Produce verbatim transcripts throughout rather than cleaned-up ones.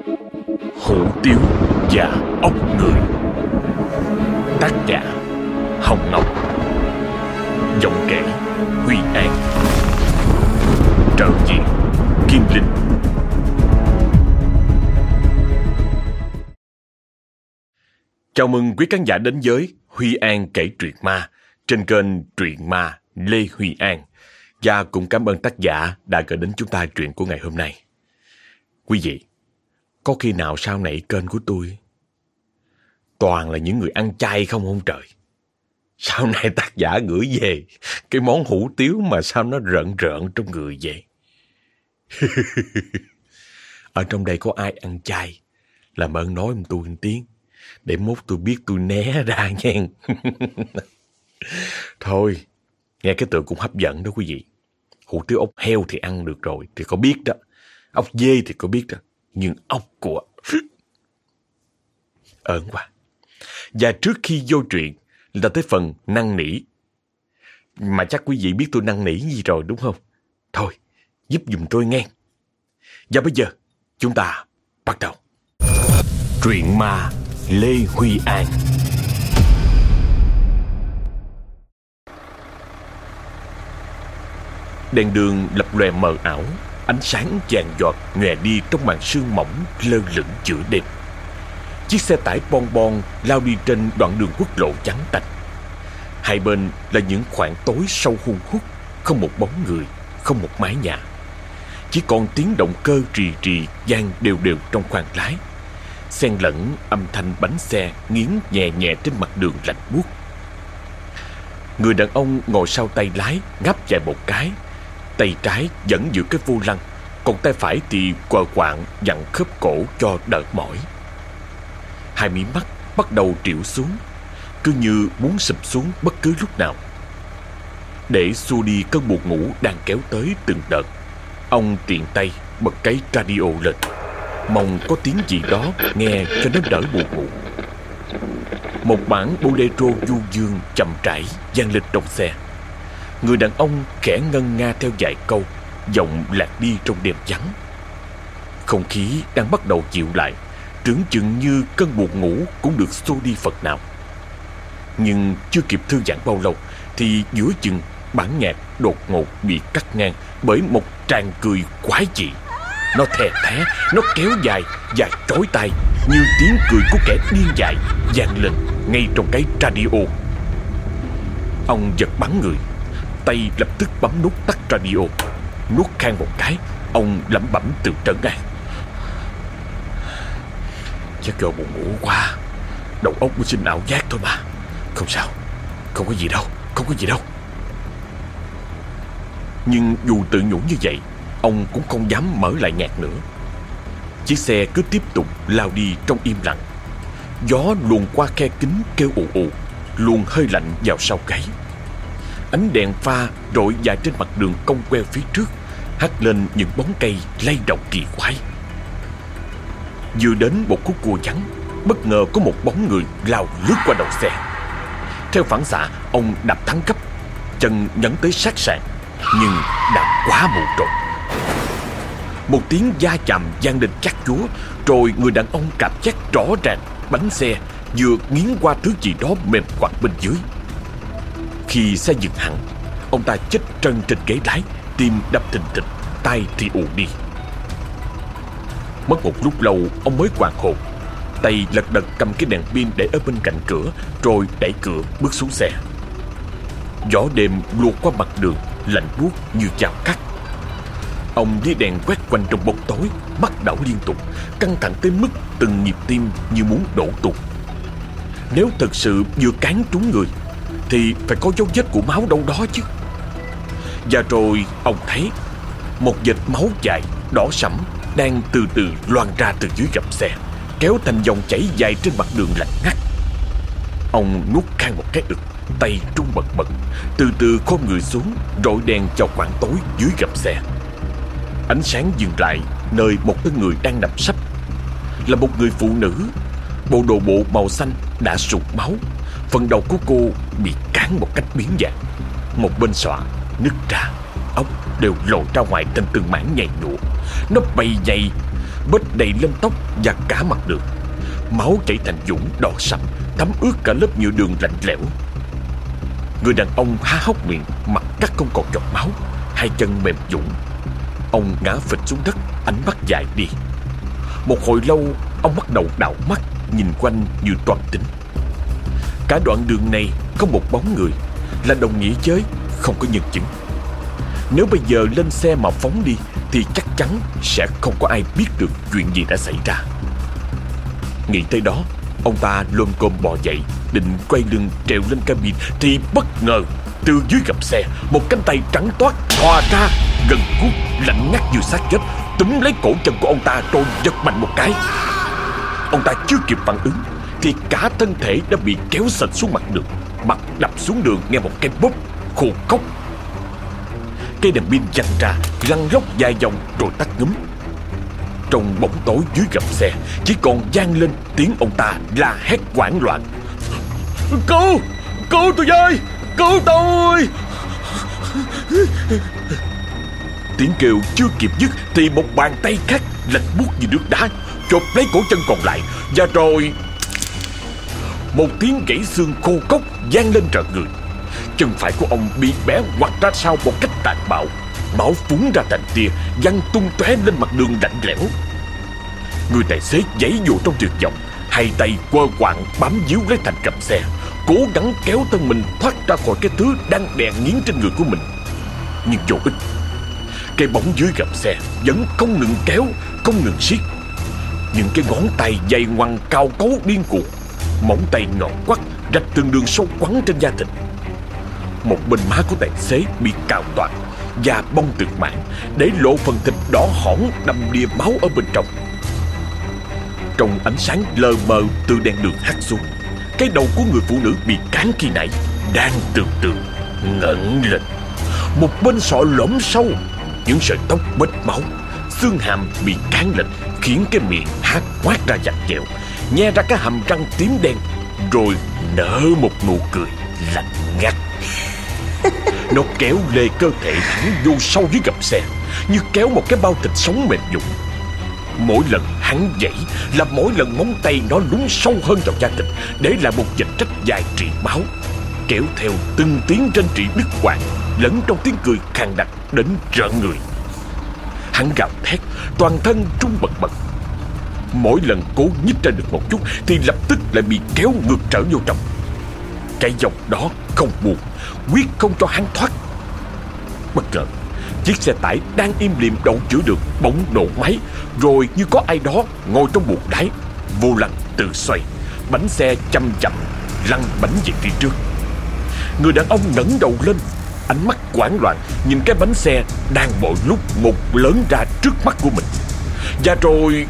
Hủ tiếu và ốc người. Tác giả Hồng Ngọc. Giọng kể Huy An. Trợ diễn Kim Linh. Chào mừng quý khán giả đến với Huy An kể truyện ma trên kênh Truyện Ma Lê Huy An. Và cũng cảm ơn tác giả đã gửi đến chúng ta truyện của ngày hôm nay. Quý vị, có khi nào sau này kênh của tôi toàn là những người ăn chay không hông trời? Sau này tác giả gửi về cái món hủ tiếu mà sao nó rợn rợn trong người vậy? Ở trong đây có ai ăn chay? Làm ơn nói với tôi một tiếng, để mốt tôi biết tôi né ra nha. Thôi, nghe cái tựa cũng hấp dẫn đó quý vị. Hủ tiếu ốc heo thì ăn được rồi, thì có biết đó. Ốc dê thì có biết đó. Nhưng ốc của... ớn quá. Và trước khi vô truyện là tới phần năn nỉ. Mà chắc quý vị biết tôi năn nỉ gì rồi đúng không? Thôi, giúp giùm tôi nghe. Và bây giờ, chúng ta bắt đầu. Truyện ma Lê Huy An. Đèn đường lập lòe mờ ảo, ánh sáng vàng giọt nhòe đi trong màn sương mỏng lơ lửng giữa đêm. Chiếc xe tải bon bon lao đi trên đoạn đường quốc lộ vắng tanh. Hai bên là những khoảng tối sâu hun hút, không một bóng người, không một mái nhà. Chỉ còn tiếng động cơ rì rì vang đều đều trong khoang lái, xen lẫn âm thanh bánh xe nghiến nhẹ nhẹ trên mặt đường lạnh buốt. Người đàn ông ngồi sau tay lái ngáp dài một cái, tay trái vẫn giữ cái vô lăng, còn tay phải thì quờ quạng dặn khớp cổ cho đỡ mỏi. Hai mí mắt bắt đầu trĩu xuống, cứ như muốn sụp xuống bất cứ lúc nào. Để xua đi cơn buồn ngủ đang kéo tới từng đợt, ông tiện tay bật cái radio lên, mong có tiếng gì đó nghe cho nó đỡ buồn ngủ. Một bản bolero du dương chậm rãi vang lên trong xe. Người đàn ông khẽ ngân nga theo vài câu, giọng lạc đi trong đêm vắng. Không khí đang bắt đầu dịu lại, tưởng chừng như cơn buồn ngủ cũng được xua đi phần nào. Nhưng chưa kịp thư giãn bao lâu thì giữa chừng bản nhạc đột ngột bị cắt ngang bởi một tràng cười quái dị. Nó thè thé, nó kéo dài và chói tai như tiếng cười của kẻ điên dại vang lên ngay trong cái radio. Ông giật bắn người, tay lập tức bấm nút tắt radio. Nuốt khan một cái, ông lẩm bẩm tự trấn an: chắc do buồn ngủ quá, đầu óc mới sinh ảo giác thôi mà. Không sao, không có gì đâu, không có gì đâu. Nhưng dù tự nhủ như vậy, ông cũng không dám mở lại nhạc nữa. Chiếc xe cứ tiếp tục lao đi trong im lặng. Gió luồn qua khe kính kêu ù ù, luồn hơi lạnh vào sau gáy. Ánh đèn pha rọi dài trên mặt đường cong queo phía trước, hắt lên những bóng cây lay động kỳ quái. Vừa đến một khúc cua vắng, bất ngờ có một bóng người lao lướt qua đầu xe. Theo phản xạ, ông đạp thắng gấp, chân nhấn tới sát sàn, nhưng đã quá muộn rồi. Một tiếng va chạm vang lên chát chúa, rồi người đàn ông cảm giác rõ ràng bánh xe vừa nghiến qua thứ gì đó mềm quặt bên dưới. Khi xe dừng hẳn, ông ta chết trân trên ghế lái, tim đập thình thịch, tay thì ù đi. Mất một lúc lâu ông mới hoàn hồn, tay lật đật cầm cái đèn pin để ở bên cạnh cửa, rồi đẩy cửa bước xuống xe. Gió đêm luộc qua mặt đường lạnh buốt như dao cắt. Ông với đèn quét quanh trong bóng tối, mắt đảo liên tục, căng thẳng tới mức từng nhịp tim như muốn đổ tung. Nếu thật sự vừa cán trúng người thì phải có dấu vết của máu đâu đó chứ. Và rồi ông thấy một vệt máu dài đỏ sẫm đang từ từ loang ra từ dưới gầm xe, kéo thành dòng chảy dài trên mặt đường lạnh ngắt. Ông nuốt khan một cái ực, tay trung bật bật, từ từ khom người xuống, rọi đèn vào khoảng tối dưới gầm xe. Ánh sáng dừng lại nơi một thân người đang nằm sấp. Là một người phụ nữ, bộ đồ bộ màu xanh đã sụt máu, phần đầu của cô bị cán một cách biến dạng, một bên xõa nứt ra, ốc đều lộ ra ngoài thành từng mảng nhầy nhụa. Nó bay nhầy bết đầy lên tóc và cả mặt đường. Máu chảy thành vũng đỏ sậm, thấm ướt cả lớp nhựa đường lạnh lẽo. Người đàn ông há hốc miệng, mặt cắt không còn giọt máu, hai chân mềm nhũn. Ông ngã phịch xuống đất, ánh mắt dại đi. Một hồi lâu, ông bắt đầu đảo mắt, nhìn quanh như toan tính. Cả đoạn đường này không một bóng người, là đồng nghĩa với không có nhân chứng. Nếu bây giờ lên xe mà phóng đi thì chắc chắn sẽ không có ai biết được chuyện gì đã xảy ra. Nghĩ tới đó, ông ta lồm cồm bò dậy, định quay lưng trèo lên cabin thì bất ngờ từ dưới gầm xe, một cánh tay trắng toát thò ra, gần guốc, lạnh ngắt như xác chết, túm lấy cổ chân của ông ta rồi giật mạnh một cái. Ông ta chưa kịp phản ứng thì cả thân thể đã bị kéo sạch xuống mặt đường, mặt đập xuống đường nghe một cái bốp khô khốc. Cây đèn pin văng ra, lăn lóc vài vòng rồi tắt ngúm. Trong bóng tối dưới gầm xe chỉ còn vang lên tiếng ông ta la hét hoảng loạn: Cứu! Cứu tôi với! Cứu tôi! Tiếng kêu chưa kịp dứt thì một bàn tay khác lạnh buốt như nước đá chộp lấy cổ chân còn lại, và rồi một tiếng gãy xương khô khốc vang lên rợn người. Chân phải của ông bị bẻ ngoặt ra sau một cách tàn bạo, máu phúng ra thành tia văng tung tóe lên mặt đường lạnh lẽo. Người tài xế giãy giụa trong tuyệt vọng, hai tay quơ quạng bám víu lấy thành gầm xe, cố gắng kéo thân mình thoát ra khỏi cái thứ đang đè nghiến trên người của mình. Nhưng vô ích. Cái bóng dưới gầm xe vẫn không ngừng kéo, không ngừng siết. Những cái ngón tay dày ngoằng cao cấu điên cuồng, móng tay nhọn quắt rạch từng đường sâu quắn trên da thịt. Một bên má của tài xế bị cào toạc, da bong từng mảng, để lộ phần thịt đỏ hỏn đầm đìa máu ở bên trong. Trong ánh sáng lờ mờ từ đèn đường hắt xuống, cái đầu của người phụ nữ bị cán khi nãy đang từ từ ngẩng lên. Một bên sọ lõm sâu, những sợi tóc bết máu, xương hàm bị cán lên khiến cái miệng há hoác ra vặn vẹo, nhe ra cái hàm răng tím đen, rồi nở một nụ cười lạnh ngắt. Nó kéo lê cơ thể hắn vô sâu dưới gầm xe, như kéo một cái bao thịt sống mềm nhũn. Mỗi lần hắn dãy là mỗi lần móng tay nó lún sâu hơn vào da thịt, để lại một vệt rách dài trị máu, kéo theo từng tiếng rên rỉ đứt quãng, lẫn trong tiếng cười khàn đặc đến rợn người. Hắn gào thét, toàn thân run bần bật. Mỗi lần cố nhích ra được một chút thì lập tức lại bị kéo ngược trở vô trong. Cái dòng đó không buồn, quyết không cho hắn thoát. Bất ngờ, chiếc xe tải đang im lìm đậu chữa được bỗng nổ máy, rồi như có ai đó ngồi trong buồng lái, vô lăng tự xoay, bánh xe chậm chậm lăn bánh về phía trước. Người đàn ông ngẩng đầu lên, ánh mắt hoảng loạn nhìn cái bánh xe đang mỗi lúc một lớn ra trước mắt của mình. Và rồi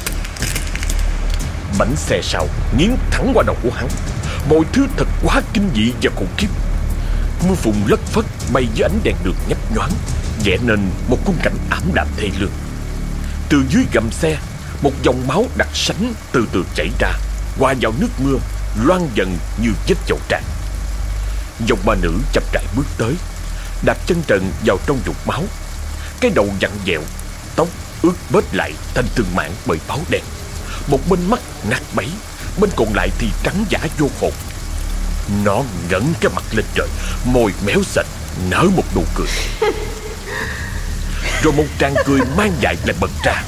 bánh xe sau nghiến thẳng qua đầu của hắn. Mọi thứ thật quá kinh dị và khủng khiếp. Mưa phùn lất phất bay dưới ánh đèn đường nhấp nhoáng, vẽ nên một khung cảnh ảm đạm thê lương. Từ dưới gầm xe, một dòng máu đặc sánh từ từ chảy ra, hòa vào nước mưa, loang dần như vết chậu tràn. Dòng bà nữ chậm rãi bước tới, đạp chân trần vào trong vũng máu. Cái đầu vặn vẹo, tóc ướt bết lại thành từng mảng bởi máu đen. Một bên mắt nát bấy, bên còn lại thì trắng giả vô hồn. Nó ngẩng cái mặt lên trời, môi méo sạch, nở một nụ cười. Rồi một tràng cười mang dại lại bật ra.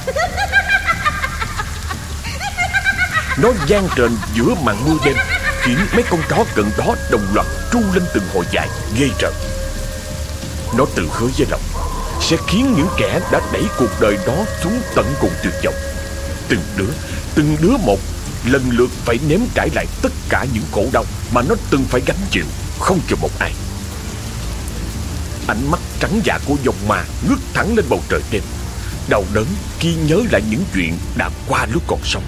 Nó vang rền giữa màn mưa đêm, khiến mấy con chó gần đó đồng loạt tru lên từng hồi dài ghê rợn. Nó tự hứa với lòng sẽ khiến những kẻ đã đẩy cuộc đời đó xuống tận cùng tuyệt vọng, từng đứa, từng đứa một, lần lượt phải nếm trải lại tất cả những khổ đau mà nó từng phải gánh chịu, không cho một ai. Ánh mắt trắng dạ của dòng ma ngước thẳng lên bầu trời đêm, đau đớn khi nhớ lại những chuyện đã qua lúc còn sống.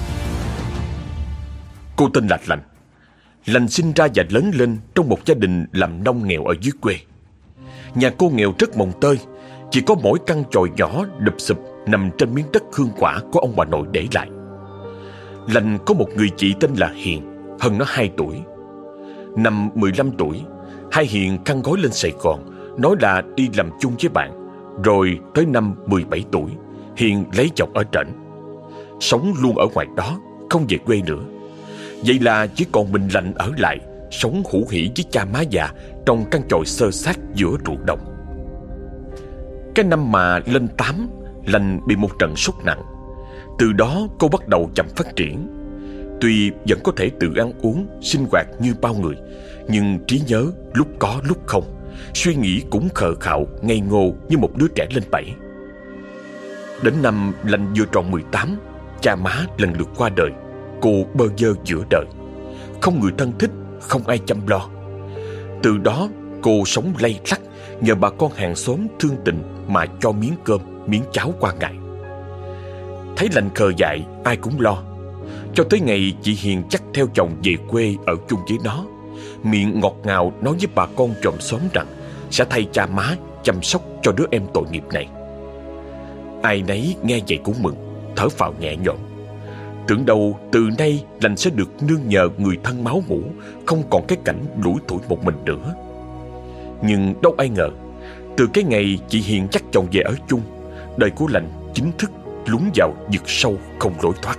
Cô tên là Lành. Lành sinh ra và lớn lên trong một gia đình làm nông nghèo ở dưới quê. Nhà cô nghèo rất mồng tơi, chỉ có mỗi căn chòi nhỏ đụp xụp nằm trên miếng đất hương quả của ông bà nội để lại. Lành có một người chị tên là Hiền, hơn nó hai tuổi. Năm mười lăm tuổi, hai Hiền khăn gói lên Sài Gòn, nói là đi làm chung với bạn. Rồi tới năm mười bảy tuổi, Hiền lấy chồng ở trển. sống luôn ở ngoài đó, không về quê nữa. Vậy là chỉ còn mình Lành ở lại, sống hữu hỉ với cha má già trong căn chòi xơ xác giữa ruộng đồng. Cái năm mà lên tám, Lành bị một trận sốt nặng. Từ đó cô bắt đầu chậm phát triển. Tuy vẫn có thể tự ăn uống, sinh hoạt như bao người, nhưng trí nhớ lúc có lúc không, suy nghĩ cũng khờ khạo, ngây ngô như một đứa trẻ lên bảy. Đến năm Lành vừa tròn mười tám, cha má lần lượt qua đời. Cô bơ vơ giữa đời, không người thân thích, không ai chăm lo. Từ đó cô sống lay lắt, nhờ bà con hàng xóm thương tình mà cho miếng cơm, miếng cháo qua ngày. Thấy Lành khờ dại, ai cũng lo. Cho tới ngày chị Hiền dắt theo chồng về quê ở chung với nó, miệng ngọt ngào nói với bà con chòm xóm rằng sẽ thay cha má chăm sóc cho đứa em tội nghiệp này. Ai nấy nghe vậy cũng mừng, thở phào nhẹ nhõm. Tưởng đâu từ nay Lành sẽ được nương nhờ người thân máu mủ, không còn cái cảnh lủi thủi một mình nữa. Nhưng đâu ai ngờ, từ cái ngày chị Hiền dắt chồng về ở chung, đời của Lành chính thức lún vào vực sâu không lối thoát.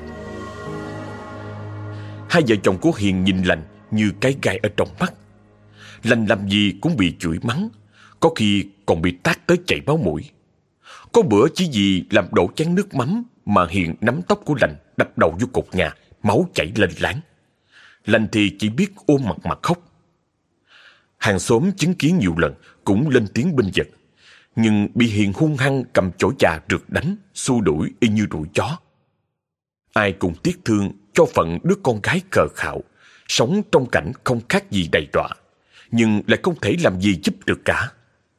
Hai vợ chồng của Hiền nhìn Lành như cái gai ở trong mắt. Lành làm gì cũng bị chửi mắng, có khi còn bị tát tới chảy máu mũi. Có bữa chỉ vì làm đổ chén nước mắm mà Hiền nắm tóc của Lành đập đầu vô cột nhà, máu chảy lênh láng. Lành thì chỉ biết ôm mặt mà khóc. Hàng xóm chứng kiến nhiều lần cũng lên tiếng bênh vực, nhưng bị Hiền hung hăng cầm chổi chà rượt đánh, xua đuổi y như đuổi chó. Ai cũng tiếc thương cho phận đứa con gái khờ khạo, sống trong cảnh không khác gì đầy đọa, nhưng lại không thể làm gì giúp được cả.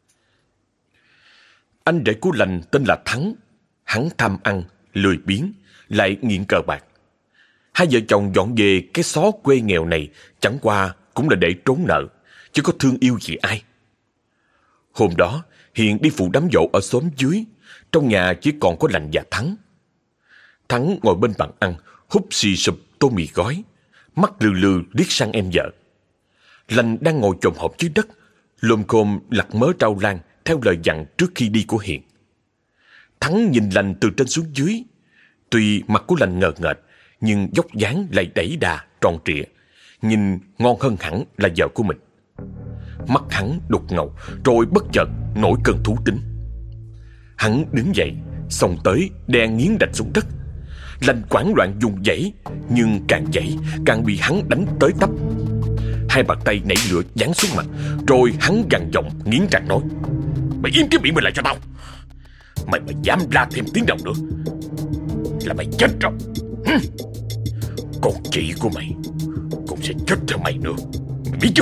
Anh rể của Lành tên là Thắng. Hắn tham ăn, lười biếng, lại nghiện cờ bạc. Hai vợ chồng dọn về cái xó quê nghèo này chẳng qua cũng là để trốn nợ, chứ có thương yêu gì ai. Hôm đó Hiền đi phụ đám dỗ ở xóm dưới, trong nhà chỉ còn có Lành và Thắng. Thắng ngồi bên bàn ăn, húp xì sụp tô mì gói, mắt lừ lừ liếc sang em vợ. Lành đang ngồi chồm hổm dưới đất, lồm khồm lặt mớ rau lang theo lời dặn trước khi đi của Hiền. Thắng nhìn Lành từ trên xuống dưới. Tuy mặt của Lành ngờ nghệch, nhưng dốc dáng lại đẩy đà, tròn trịa, nhìn ngon hơn hẳn là vợ của mình. Mắt hắn đục ngầu, rồi bất chợt nổi cơn thú tính. Hắn đứng dậy, xông tới đè nghiến đạch xuống đất. Lành hoảng loạn vùng vẫy, nhưng càng vẫy càng bị hắn đánh tới tấp. Hai bàn tay nảy lửa giáng xuống mặt, rồi hắn gằn giọng nghiến răng nói: "Mày im cái miệng mày lại cho tao! Mày mà dám ra thêm tiếng động nữa là mày chết rồi. Hừm. Còn chị của mày cũng sẽ chết theo mày nữa, mày biết chưa?"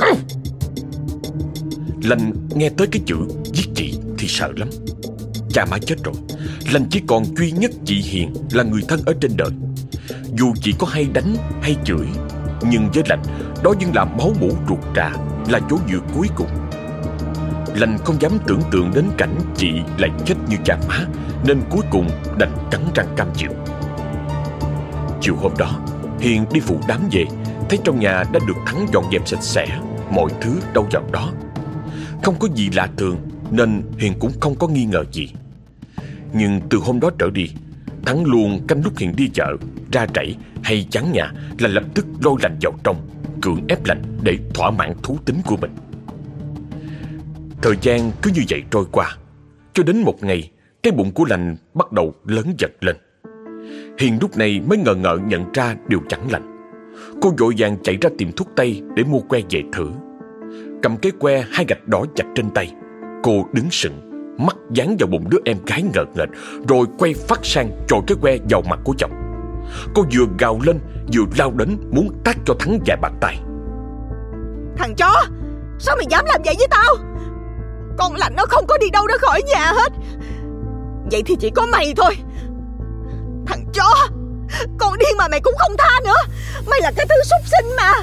Lành nghe tới cái chữ giết chị thì sợ lắm. Cha má chết rồi, Lành chỉ còn duy nhất chị Hiền là người thân ở trên đời. Dù chị có hay đánh hay chửi, nhưng với Lành, đó vẫn là máu mủ ruột rà, là chỗ dựa cuối cùng. Lành không dám tưởng tượng đến cảnh chị lại chết như cha má, nên cuối cùng đành cắn răng cam chịu. Chiều hôm đó, Hiền đi phụ đám về, thấy trong nhà đã được Thắng dọn dẹp sạch sẽ, mọi thứ đâu vào đó. Không có gì lạ thường, nên Hiền cũng không có nghi ngờ gì. Nhưng từ hôm đó trở đi, Thắng luôn canh lúc Hiền đi chợ, ra rẫy hay vắng nhà là lập tức lôi Lành vào trong, cưỡng ép Lành để thỏa mãn thú tính của mình. Thời gian cứ như vậy trôi qua, cho đến một ngày, cái bụng của Lành bắt đầu lớn dần lên. Hiền lúc này mới ngờ ngợ nhận ra điều chẳng lành. Cô vội vàng chạy ra tiệm thuốc tây để mua que về thử. Cầm cái que hai gạch đỏ chặt trên tay, cô đứng sững, mắt dán vào bụng đứa em gái ngờ nghệch, rồi quay phát sang chọi cái que vào mặt của chồng. Cô vừa gào lên vừa lao đến muốn tát cho Thắng vài bạt tay. "Thằng chó, sao mày dám làm vậy với tao? Con Lành nó không có đi đâu ra khỏi nhà hết. Vậy thì chỉ có mày thôi. Thằng chó, con điên mà mày cũng không tha nữa. Mày là cái thứ súc sinh mà."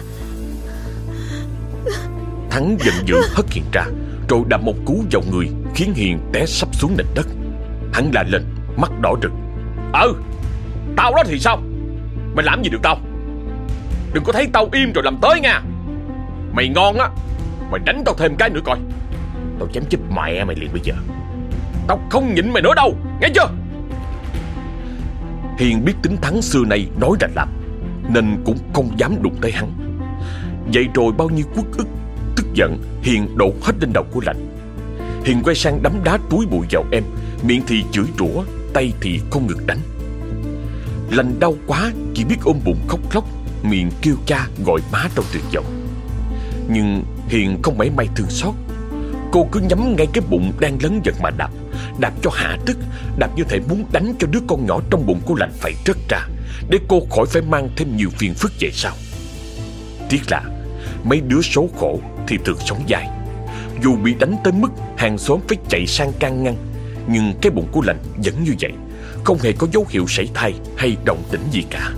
Thắng giận dữ hất Hiền ra, rồi đạp một cú vào người khiến Hiền té sắp xuống nền đất. Hắn la lên, mắt đỏ rực: "Ừ, tao đó thì sao? Mày làm gì được tao? Đừng có thấy tao im rồi làm tới nha. Mày ngon á, mày đánh tao thêm cái nữa coi. Tao chém chết mẹ mày liền bây giờ. Tao không nhịn mày nữa đâu, nghe chưa?" Hiền biết tính Thắng xưa nay nói là làm, nên cũng không dám đụng tới hắn. Vậy rồi bao nhiêu uất ức, tức giận Hiền đổ hết lên đầu của Lành. Hiền quay sang đấm đá túi bụi vào em, miệng thì chửi rủa, tay thì không ngừng đánh. Lành đau quá, chỉ biết ôm bụng khóc lóc, miệng kêu cha gọi má trong tuyệt vọng. Nhưng Hiền không mảy may thương xót. Cô cứ nhắm ngay cái bụng đang lớn dần mà đạp, đạp cho hạ tức, đạp như thể muốn đánh cho đứa con nhỏ trong bụng của Lành phải rớt ra, để cô khỏi phải mang thêm nhiều phiền phức về sau. Tiếc là mấy đứa số khổ thì thường sống dài. Dù bị đánh tới mức hàng xóm phải chạy sang can ngăn, nhưng cái bụng của Lành vẫn như vậy, không hề có dấu hiệu sảy thai hay động tĩnh gì cả.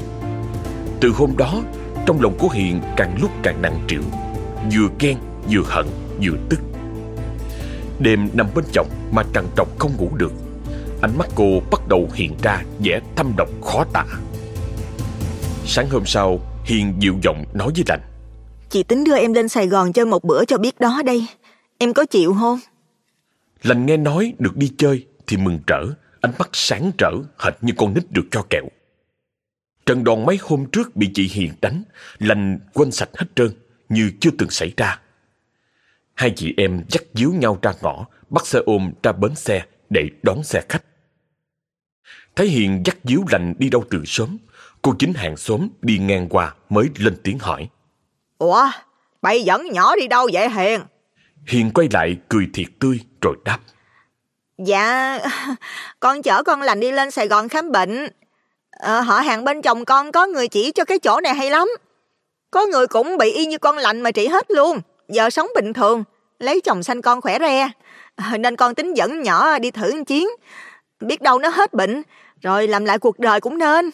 Từ hôm đó, trong lòng của Hiền càng lúc càng nặng trĩu, vừa ghen, vừa hận, vừa tức. Đêm nằm bên chồng mà trằn trọc không ngủ được, ánh mắt cô bắt đầu hiện ra vẻ thâm độc khó tả. Sáng hôm sau, Hiền dịu giọng nói với Lành: Chị tính đưa em lên Sài Gòn chơi một bữa cho biết đó đây. Em có chịu không? Lành nghe nói được đi chơi thì mừng rỡ, ánh mắt sáng rỡ hệt như con nít được cho kẹo. Trận đòn mấy hôm trước bị chị Hiền đánh, Lành quên sạch hết trơn, như chưa từng xảy ra. Hai chị em dắt díu nhau ra ngõ, bắt xe ôm ra bến xe để đón xe khách. Thấy Hiền dắt díu Lành đi đâu từ sớm, cô chính hàng xóm đi ngang qua mới lên tiếng hỏi: Ủa, bay dẫn nhỏ đi đâu vậy Hiền? Hiền quay lại cười thiệt tươi rồi đáp: Dạ, con chở con Lành đi lên Sài Gòn khám bệnh. Ờ, họ hàng bên chồng con có người chỉ cho cái chỗ này hay lắm. Có người cũng bị y như con Lành mà trị hết luôn. Giờ sống bình thường, lấy chồng sanh con khỏe re. Ờ, nên con tính dẫn nhỏ đi thử một chuyến. Biết đâu nó hết bệnh, rồi làm lại cuộc đời cũng nên.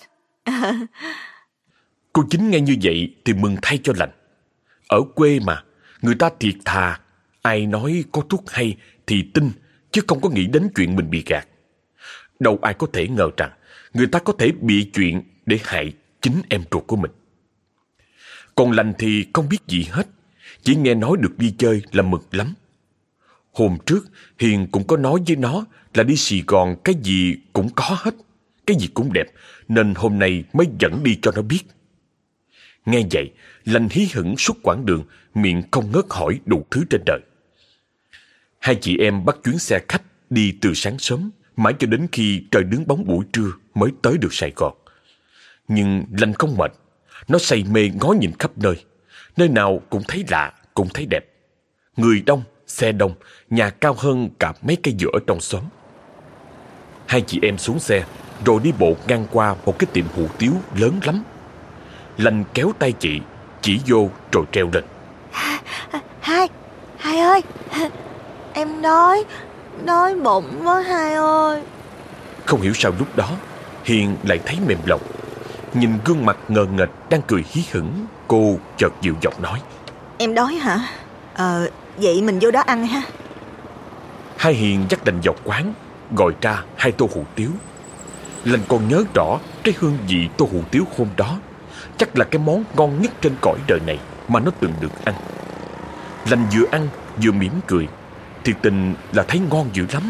Cô chính nghe như vậy thì mừng thay cho Lành. Ở quê mà, người ta thiệt thà, ai nói có thuốc hay thì tin, chứ không có nghĩ đến chuyện mình bị gạt. Đâu ai có thể ngờ rằng người ta có thể bị chuyện để hại chính em ruột của mình. Còn Lành thì không biết gì hết, chỉ nghe nói được đi chơi là mừng lắm. Hôm trước Hiền cũng có nói với nó là đi Sài Gòn cái gì cũng có hết, cái gì cũng đẹp, nên hôm nay mới dẫn đi cho nó biết. Nghe vậy, Lành hí hửng suốt quãng đường, miệng không ngớt hỏi đủ thứ trên đời. Hai chị em bắt chuyến xe khách đi từ sáng sớm, mãi cho đến khi trời đứng bóng buổi trưa mới tới được Sài Gòn. Nhưng Lành không mệt, nó say mê ngó nhìn khắp nơi, nơi nào cũng thấy lạ, cũng thấy đẹp. Người đông, xe đông, nhà cao hơn cả mấy cây dừa ở trong xóm. Hai chị em xuống xe, rồi đi bộ ngang qua một cái tiệm hủ tiếu lớn lắm. Lành kéo tay chị, chỉ vô rồi treo lên: Hai, Hai ơi, em đói, đói bụng quá Hai ơi. Không hiểu sao lúc đó Hiền lại thấy mềm lòng. Nhìn gương mặt ngờ nghệch đang cười hí hửng, cô chợt dịu giọng nói: Em đói hả? Ờ, vậy mình vô đó ăn ha. Hai Hiền dắt Lành vào quán, gọi ra hai tô hủ tiếu. Lành còn nhớ rõ cái hương vị tô hủ tiếu hôm đó, chắc là cái món ngon nhất trên cõi đời này mà nó từng được ăn. Lành vừa ăn vừa mỉm cười, thiệt tình là thấy ngon dữ lắm.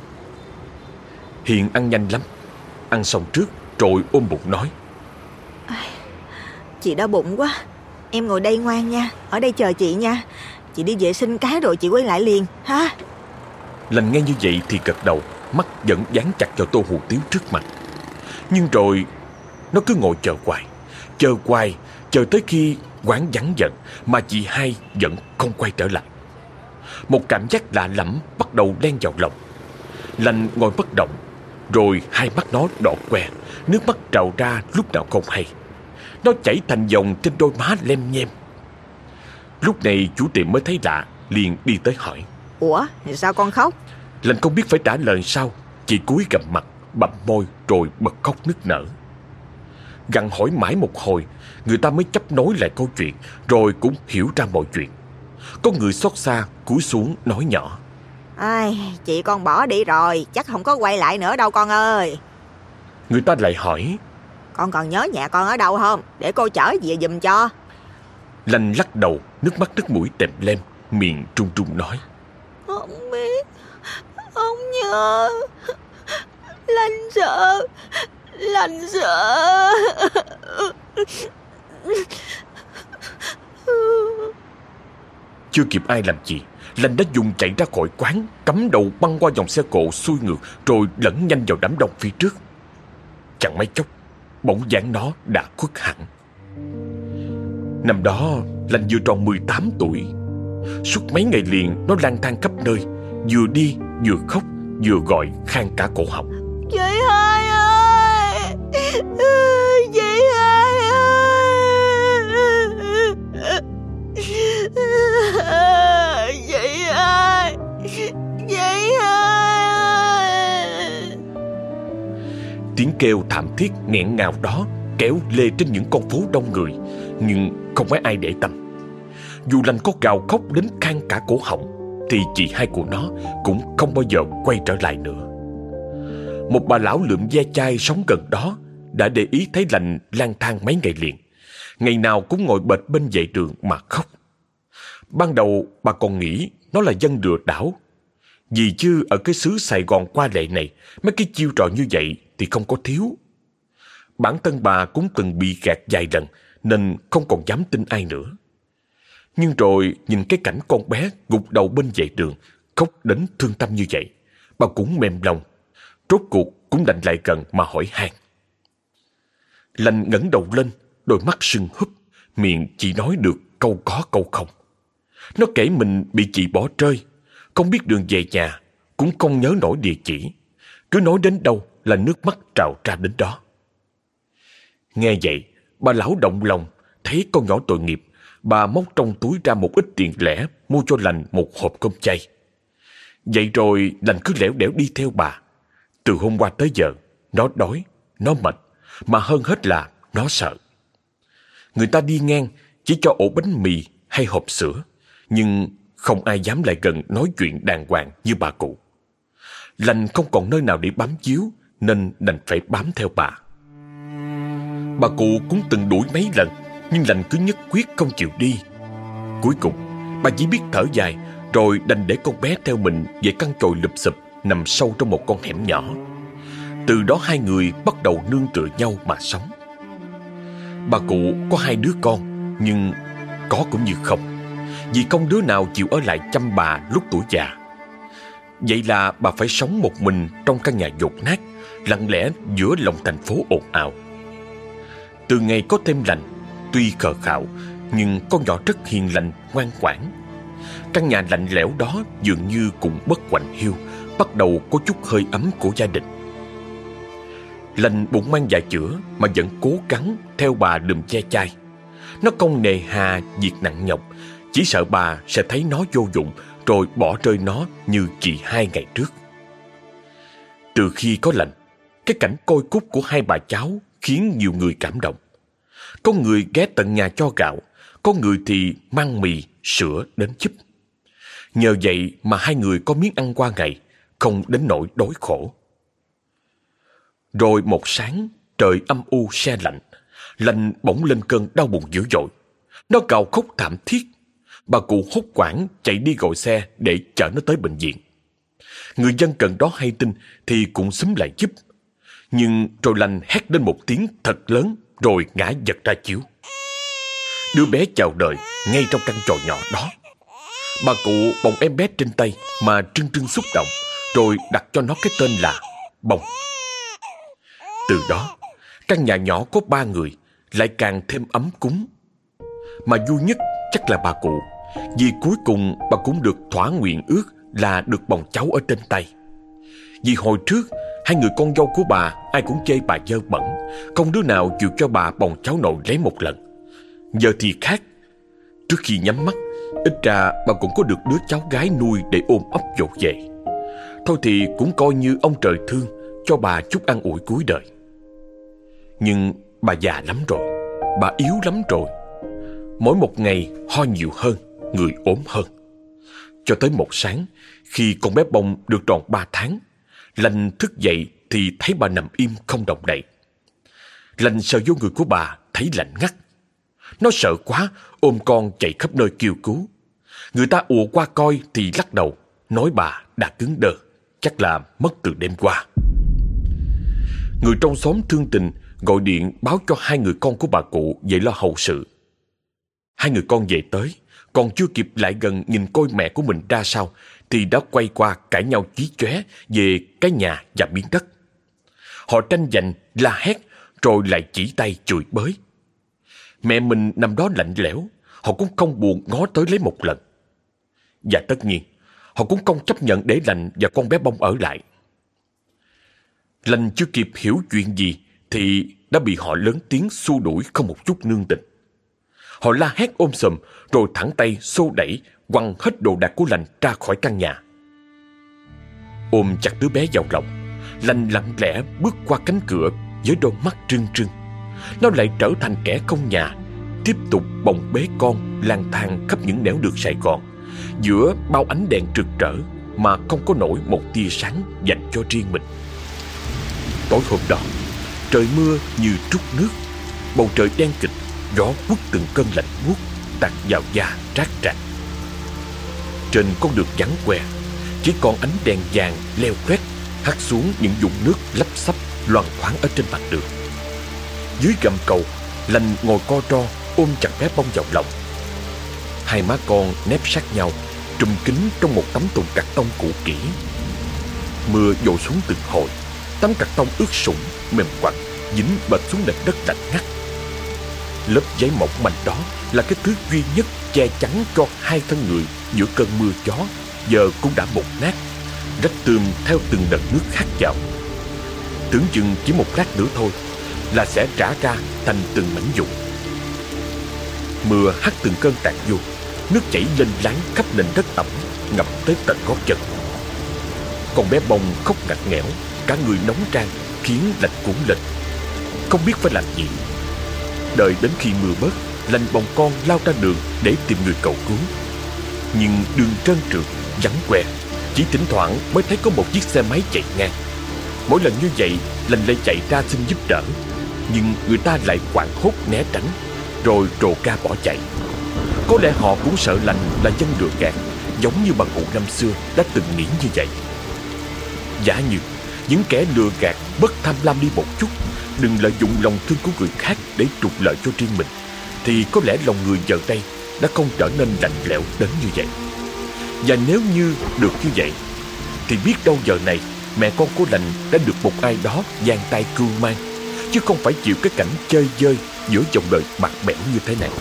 Hiền ăn nhanh lắm, ăn xong trước rồi ôm bụng nói: Chị đau bụng quá, em ngồi đây ngoan nha, ở đây chờ chị nha. Chị đi vệ sinh cái rồi chị quay lại liền ha. Lành nghe như vậy thì gật đầu, mắt vẫn dán chặt vào tô hủ tiếu trước mặt. Nhưng rồi nó cứ ngồi chờ hoài, chờ hoài, chờ tới khi quán vắng dần mà chị hai vẫn không quay trở lại. Một cảm giác lạ lẫm bắt đầu len vào lòng. Lành ngồi bất động, rồi hai mắt nó đỏ que, nước mắt trào ra lúc nào không hay. Nó chảy thành dòng trên đôi má lem nhem. Lúc này chủ tiệm mới thấy lạ, liền đi tới hỏi: Ủa, sao con khóc? Lành không biết phải trả lời sao, chị cúi gằm mặt, bặm môi rồi bật khóc nức nở. Gặng hỏi mãi một hồi, người ta mới chấp nối lại câu chuyện, rồi cũng hiểu ra mọi chuyện. Có người xót xa cúi xuống nói nhỏ: Ai, chị con bỏ đi rồi, chắc không có quay lại nữa đâu con ơi. Người ta lại hỏi: Con còn nhớ nhà con ở đâu không? Để cô chở về giùm cho. Lành lắc đầu, nước mắt nước mũi tèm lem, miệng trung trung nói: Không biết, không nhớ. Lành sợ, Lành sợ. Chưa kịp ai làm gì, Lành đã dùng chạy ra khỏi quán, cắm đầu băng qua dòng xe cộ xuôi ngược, rồi lẫn nhanh vào đám đông phía trước. Chẳng mấy chốc, bóng dáng nó đã khuất hẳn. Năm đó, Lành vừa tròn mười tám tuổi. Suốt mấy ngày liền, nó lang thang khắp nơi, vừa đi, vừa khóc, vừa gọi khan cả cổ họng. Chị hai ơi! Chị hai ơi! Chị hai! Chị hai! Tiếng kêu thảm thiết nghẹn ngào đó kéo lê trên những con phố đông người, nhưng không phải ai để tâm. Dù Lành có gào khóc đến khan cả cổ họng, thì chị hai của nó cũng không bao giờ quay trở lại nữa. Một bà lão lượm ve chai sống gần đó đã để ý thấy Lành lang thang mấy ngày liền, ngày nào cũng ngồi bệt bên vệ đường mà khóc. Ban đầu bà còn nghĩ nó là dân lừa đảo, vì chứ ở cái xứ Sài Gòn qua lệ này, mấy cái chiêu trò như vậy thì không có thiếu. Bản thân bà cũng từng bị gạt vài lần, nên không còn dám tin ai nữa. Nhưng rồi nhìn cái cảnh con bé gục đầu bên vệ đường, khóc đến thương tâm như vậy, bà cũng mềm lòng, rốt cuộc cũng đành lại gần mà hỏi han. Lành ngẩng đầu lên, đôi mắt sưng húp, miệng chỉ nói được câu có câu không. Nó kể mình bị chị bỏ rơi, không biết đường về nhà, cũng không nhớ nổi địa chỉ, cứ nói đến đâu là nước mắt trào ra đến đó. Nghe vậy, bà lão động lòng, thấy con nhỏ tội nghiệp, bà móc trong túi ra một ít tiền lẻ mua cho Lành một hộp cơm chay. Vậy rồi Lành cứ lẻo đẻo đi theo bà. Từ hôm qua tới giờ, nó đói, nó mệt, mà hơn hết là nó sợ. Người ta đi ngang chỉ cho ổ bánh mì hay hộp sữa, nhưng không ai dám lại gần nói chuyện đàng hoàng như bà cụ. Lành không còn nơi nào để bám víu, nên đành phải bám theo bà. Bà cụ cũng từng đuổi mấy lần, nhưng Lành cứ nhất quyết không chịu đi. Cuối cùng, bà chỉ biết thở dài, rồi đành để con bé theo mình về căn chòi lụp xụp nằm sâu trong một con hẻm nhỏ. Từ đó hai người bắt đầu nương tựa nhau mà sống. Bà cụ có hai đứa con, nhưng có cũng như không, vì không đứa nào chịu ở lại chăm bà lúc tuổi già. Vậy là bà phải sống một mình trong căn nhà dột nát, lặng lẽ giữa lòng thành phố ồn ào. Từ ngày có thêm Lành, tuy khờ khạo, nhưng con nhỏ rất hiền lành, ngoan ngoãn. Căn nhà lạnh lẽo đó dường như cũng bất quạnh hiu, bắt đầu có chút hơi ấm của gia đình. Lành bụng mang dạ chữa mà vẫn cố gắng theo bà lùm che chai. Nó không nề hà việc nặng nhọc, chỉ sợ bà sẽ thấy nó vô dụng rồi bỏ rơi nó như chị hai ngày trước. Từ khi có Lành, cái cảnh côi cút của hai bà cháu khiến nhiều người cảm động. Có người ghé tận nhà cho gạo, có người thì mang mì, sữa đến giúp. Nhờ vậy mà hai người có miếng ăn qua ngày, không đến nỗi đói khổ. Rồi một sáng, trời âm u se lạnh, Lành bỗng lên cơn đau bụng dữ dội. Nó gào khóc thảm thiết. Bà cụ hốt hoảng chạy đi gọi xe để chở nó tới bệnh viện. Người dân gần đó hay tin thì cũng xúm lại giúp. Nhưng rồi Lành hét lên một tiếng thật lớn rồi ngã giật ra chiếu. Đứa bé chào đời ngay trong căn chòi nhỏ đó. Bà cụ bồng em bé trên tay mà trưng trưng xúc động, rồi đặt cho nó cái tên là Bông. Từ đó, căn nhà nhỏ có ba người lại càng thêm ấm cúng. Mà vui nhất chắc là bà cụ, vì cuối cùng bà cũng được thỏa nguyện ước là được bồng cháu ở trên tay. Vì hồi trước, hai người con dâu của bà ai cũng chê bà dơ bẩn, không đứa nào chịu cho bà bồng cháu nội lấy một lần. Giờ thì khác. Trước khi nhắm mắt, ít ra bà cũng có được đứa cháu gái nuôi để ôm ấp dỗ về. Thôi thì cũng coi như ông trời thương, cho bà chút an ủi cuối đời. Nhưng bà già lắm rồi, bà yếu lắm rồi. Mỗi một ngày ho nhiều hơn, người ốm hơn. Cho tới một sáng, khi con bé Bông được tròn ba tháng, Lành thức dậy thì thấy bà nằm im không động đậy. Lành sờ vô người của bà thấy lạnh ngắt. Nó sợ quá, ôm con chạy khắp nơi kêu cứu. Người ta ùa qua coi thì lắc đầu, nói bà đã cứng đờ, chắc là mất từ đêm qua. Người trong xóm thương tình gọi điện báo cho hai người con của bà cụ về lo hậu sự. Hai người con về tới, còn chưa kịp lại gần nhìn coi mẹ của mình ra sao thì đã quay qua cãi nhau chí chóe về cái nhà và miếng đất. Họ tranh giành, la hét, rồi lại chỉ tay chửi bới. Mẹ mình nằm đó lạnh lẽo, họ cũng không buồn ngó tới lấy một lần. Và tất nhiên, họ cũng không chấp nhận để Lành và con bé Bông ở lại. Lành chưa kịp hiểu chuyện gì thì đã bị họ lớn tiếng xua đuổi không một chút nương tình. Họ la hét ôm sùm, rồi thẳng tay xô đẩy, quăng hết đồ đạc của Lành ra khỏi căn nhà. Ôm chặt đứa bé vào lòng, Lành lặng lẽ bước qua cánh cửa với đôi mắt trưng trưng. Nó lại trở thành kẻ không nhà, tiếp tục bồng bế con lang thang khắp những nẻo đường Sài Gòn, giữa bao ánh đèn rực rỡ mà không có nổi một tia sáng dành cho riêng mình. Tối hôm đó, trời mưa như trút nước, bầu trời đen kịt, gió quất từng cơn lạnh buốt tạt vào da rát rạc. Trên con đường vắng que, chỉ còn ánh đèn vàng leo quét hắt xuống những vũng nước lấp xấp loằng thoáng ở trên mặt đường. Dưới gầm cầu, Lành ngồi co ro ôm chặt bé Bông vào lòng. Hai má con nép sát nhau, trùm kín trong một tấm thùng cạc tông cũ kỹ. Mưa dội xuống từng hồi, tấm cạc tông ướt sũng, mềm quặt, dính bệt xuống nền đất lạnh ngắt. Lớp giấy mỏng manh đó là cái thứ duy nhất che chắn cho hai thân người giữa cơn mưa gió, giờ cũng đã mục nát, rách tươm theo từng đợt nước hắt vào. Tưởng chừng chỉ một lát nữa thôi là sẽ rã ra thành từng mảnh vụn. Mưa hắt từng cơn tạt vô, nước chảy lên láng khắp nền đất ẩm, ngập tới tận gót chân. Con bé Bông khóc ngặt nghẽo, cả người nóng rang khiến Lành cuốn lên, không biết phải làm gì. Đợi đến khi mưa bớt, Lành bồng con lao ra đường để tìm người cầu cứu. Nhưng đường trơn trượt, vắng que, chỉ thỉnh thoảng mới thấy có một chiếc xe máy chạy ngang. Mỗi lần như vậy, Lành lại chạy ra xin giúp đỡ, nhưng người ta lại hoảng hốt né tránh, rồi rồ ga bỏ chạy. Có lẽ họ cũng sợ Lành là dân lừa gạt, giống như bà cụ năm xưa đã từng nghĩ như vậy. Giả như những kẻ lừa gạt bất tham lam đi một chút, đừng lợi dụng lòng thương của người khác để trục lợi cho riêng mình, thì có lẽ lòng người giờ đây đã không trở nên lạnh lẽo đến như vậy. Và nếu như được như vậy, thì biết đâu giờ này mẹ con của Lành đã được một ai đó giang tay cưu mang, chứ không phải chịu cái cảnh chơi dơi giữa dòng đời bạc bẽo như thế này.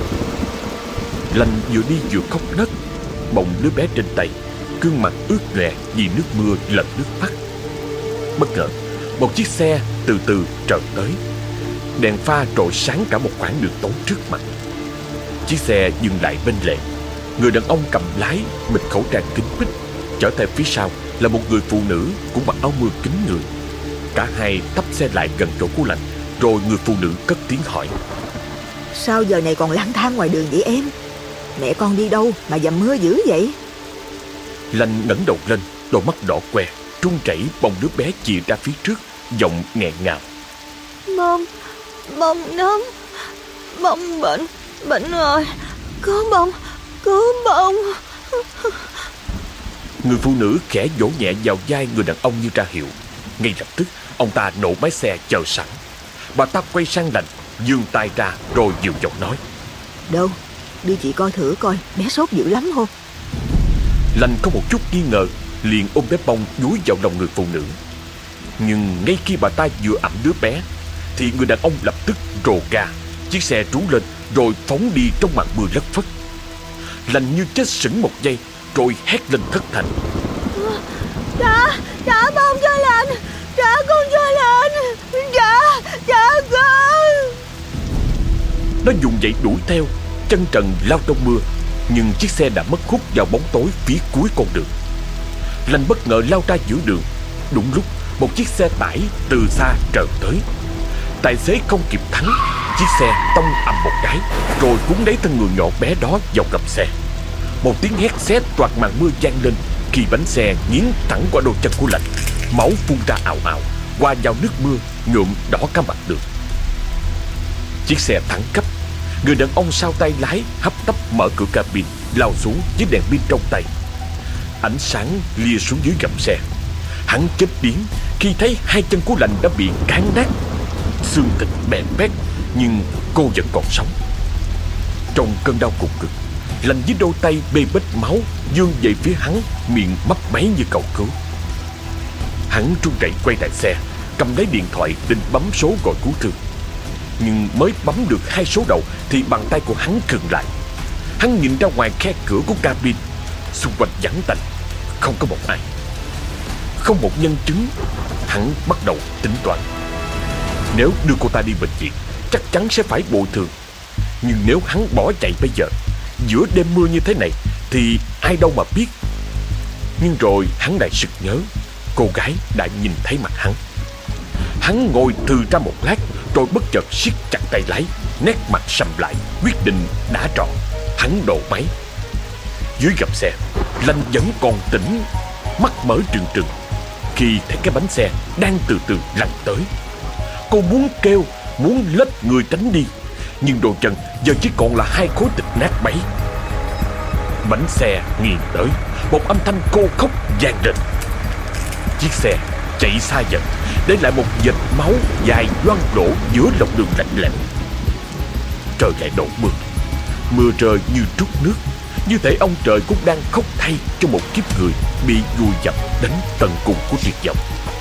Lành vừa đi vừa khóc nấc, bồng đứa bé trên tay, gương mặt ướt nhòe vì nước mưa lẫn nước mắt. Bất ngờ, một chiếc xe từ từ trở tới. Đèn pha rọi sáng cả một khoảng đường tối trước mặt. Chiếc xe dừng lại bên lề. Người đàn ông cầm lái bịt khẩu trang kín mít, chở theo phía sau là một người phụ nữ cũng mặc áo mưa kín người. Cả hai tấp xe lại gần chỗ của Lành, rồi người phụ nữ cất tiếng hỏi: Sao giờ này còn lang thang ngoài đường vậy em? Mẹ con đi đâu mà dầm mưa dữ vậy? Lành ngẩng đầu lên, đôi mắt đỏ que, run rẩy bồng đứa bé chìa ra phía trước, giọng nghẹn ngào: Bông, Bông nó, Bông bệnh, bệnh rồi. Cứu Bông, cứu Bông. Người phụ nữ khẽ vỗ nhẹ vào vai người đàn ông như ra hiệu. Ngay lập tức, ông ta nổ máy xe chờ sẵn. Bà ta quay sang Lành, giương tay ra rồi dịu giọng nói: Đâu, đưa chị coi thử coi, bé sốt dữ lắm không? Lành có một chút nghi ngờ, liền ôm bé Bông dúi vào lòng người phụ nữ. Nhưng ngay khi bà ta vừa ẵm đứa bé, thì người đàn ông lập tức rồ ga, chiếc xe trú lên rồi phóng đi trong màn mưa lất phất. Lành như chết sững một giây, rồi hét lên thất thanh: Trả, trả Bông cho Lành, trả con cho Lành, trả, trả con. Nó dùng dậy đuổi theo, chân trần lao trong mưa, nhưng chiếc xe đã mất hút vào bóng tối phía cuối con đường. Lành bất ngờ lao ra giữa đường. Đúng lúc một chiếc xe tải từ xa trở tới. Tài xế không kịp thắng, chiếc xe tông ầm một cái, rồi cuốn lấy thân người nhỏ bé đó vào gầm xe. Một tiếng hét xé toạc màn mưa vang lên khi bánh xe nghiến thẳng qua đôi chân của Lành. Máu phun ra ào ào, hòa vào nước mưa nhuộm đỏ cả mặt đường. Chiếc xe thẳng cấp. Người đàn ông sau tay lái hấp tấp mở cửa cabin, lao xuống với đèn pin trong tay. Ánh sáng lia xuống dưới gầm xe. Hắn chết điếng khi thấy hai chân của Lành đã bị cán nát, xương thịt bè bét, nhưng cô vẫn còn sống. Trong cơn đau cùng cực, Lành với đôi tay bê bết máu vươn về phía hắn, miệng mấp máy như cầu cứu. Hắn run rẩy quay lại xe, cầm lấy điện thoại định bấm số gọi cứu thương. Nhưng mới bấm được hai số đầu thì bàn tay của hắn khựng lại. Hắn nhìn ra ngoài khe cửa của cabin. Xung quanh vắng tanh, không có một ai, không một nhân chứng. Hắn bắt đầu tính toán. Nếu đưa cô ta đi bệnh viện, chắc chắn sẽ phải bồi thường. Nhưng nếu hắn bỏ chạy bây giờ, giữa đêm mưa như thế này, thì ai đâu mà biết. Nhưng rồi hắn lại sực nhớ, cô gái đã nhìn thấy mặt hắn. Hắn ngồi thừ ra một lát, rồi bất chợt siết chặt tay lái, nét mặt sầm lại, quyết định đã trọn. Hắn đổ máy. Dưới gầm xe, Lanh vẫn còn tỉnh, mắt mở trừng trừng khi thấy cái bánh xe đang từ từ lăn tới. Cô muốn kêu, muốn lết người tránh đi, nhưng đôi chân giờ chỉ còn là hai khối thịt nát bấy. Bánh xe nghiền tới, một âm thanh cô khóc vang lên. Chiếc xe chạy xa dần, để lại một vệt máu dài loang lổ giữa lòng đường lạnh lẽo. Trời lại đổ mưa, mưa rơi như trút nước, như thể ông trời cũng đang khóc thay cho một kiếp người bị vùi dập đến tận cùng của tuyệt vọng.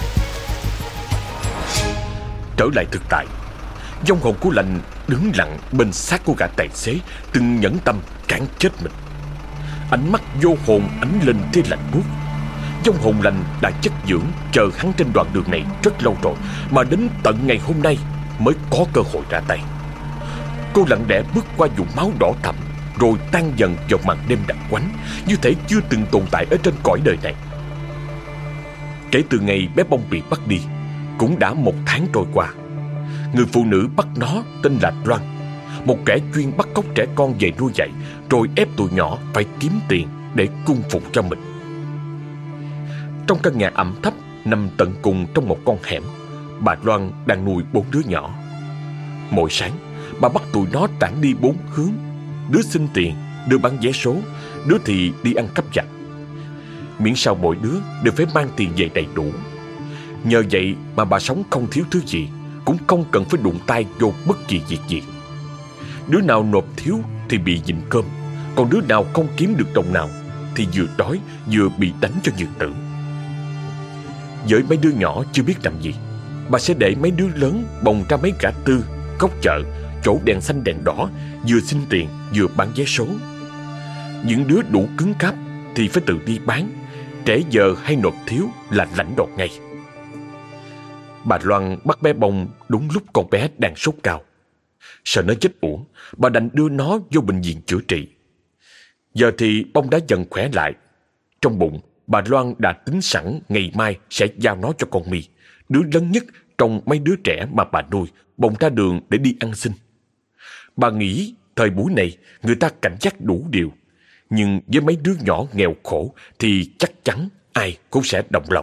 Trở lại thực tại, vong hồn của Lành đứng lặng bên xác của gã tài xế từng nhẫn tâm cản chết mình. Ánh mắt vô hồn ánh lên tia lạnh buốt. Vong hồn Lành đã chất dưỡng chờ hắn trên đoạn đường này rất lâu rồi, mà đến tận ngày hôm nay mới có cơ hội ra tay. Cô lặng lẽ bước qua vùng máu đỏ thẫm, rồi tan dần vào màn đêm đặc quánh, như thể chưa từng tồn tại ở trên cõi đời này. Kể từ ngày bé Bông bị bắt đi, cũng đã một tháng trôi qua. Người phụ nữ bắt nó tên là Loan, một kẻ chuyên bắt cóc trẻ con về nuôi dạy, rồi ép tụi nhỏ phải kiếm tiền để cung phục cho mình. Trong căn nhà ẩm thấp nằm tận cùng trong một con hẻm, bà Loan đang nuôi bốn đứa nhỏ. Mỗi sáng, bà bắt tụi nó tản đi bốn hướng: đứa xin tiền, đứa bán vé số, đứa thì đi ăn cắp vặt. Miễn sao mỗi đứa đều phải mang tiền về đầy đủ. Nhờ vậy mà bà sống không thiếu thứ gì, cũng không cần phải đụng tay vô bất kỳ việc gì. Đứa nào nộp thiếu thì bị nhịn cơm, còn đứa nào không kiếm được đồng nào thì vừa đói vừa bị đánh cho nhược tử. Với mấy đứa nhỏ chưa biết làm gì, bà sẽ để mấy đứa lớn bồng ra mấy ngã tư, góc chợ, chỗ đèn xanh đèn đỏ, vừa xin tiền vừa bán vé số. Những đứa đủ cứng cáp thì phải tự đi bán, trễ giờ hay nộp thiếu là lãnh đột ngay. Bà Loan bắt bé Bông đúng lúc con bé đang sốt cao. Sợ nó chết uổng, bà đành đưa nó vô bệnh viện chữa trị. Giờ thì Bông đã dần khỏe lại. Trong bụng, bà Loan đã tính sẵn ngày mai sẽ giao nó cho con My, đứa lớn nhất trong mấy đứa trẻ mà bà nuôi, bồng ra đường để đi ăn xin. Bà nghĩ thời buổi này người ta cảnh giác đủ điều, nhưng với mấy đứa nhỏ nghèo khổ thì chắc chắn ai cũng sẽ động lòng.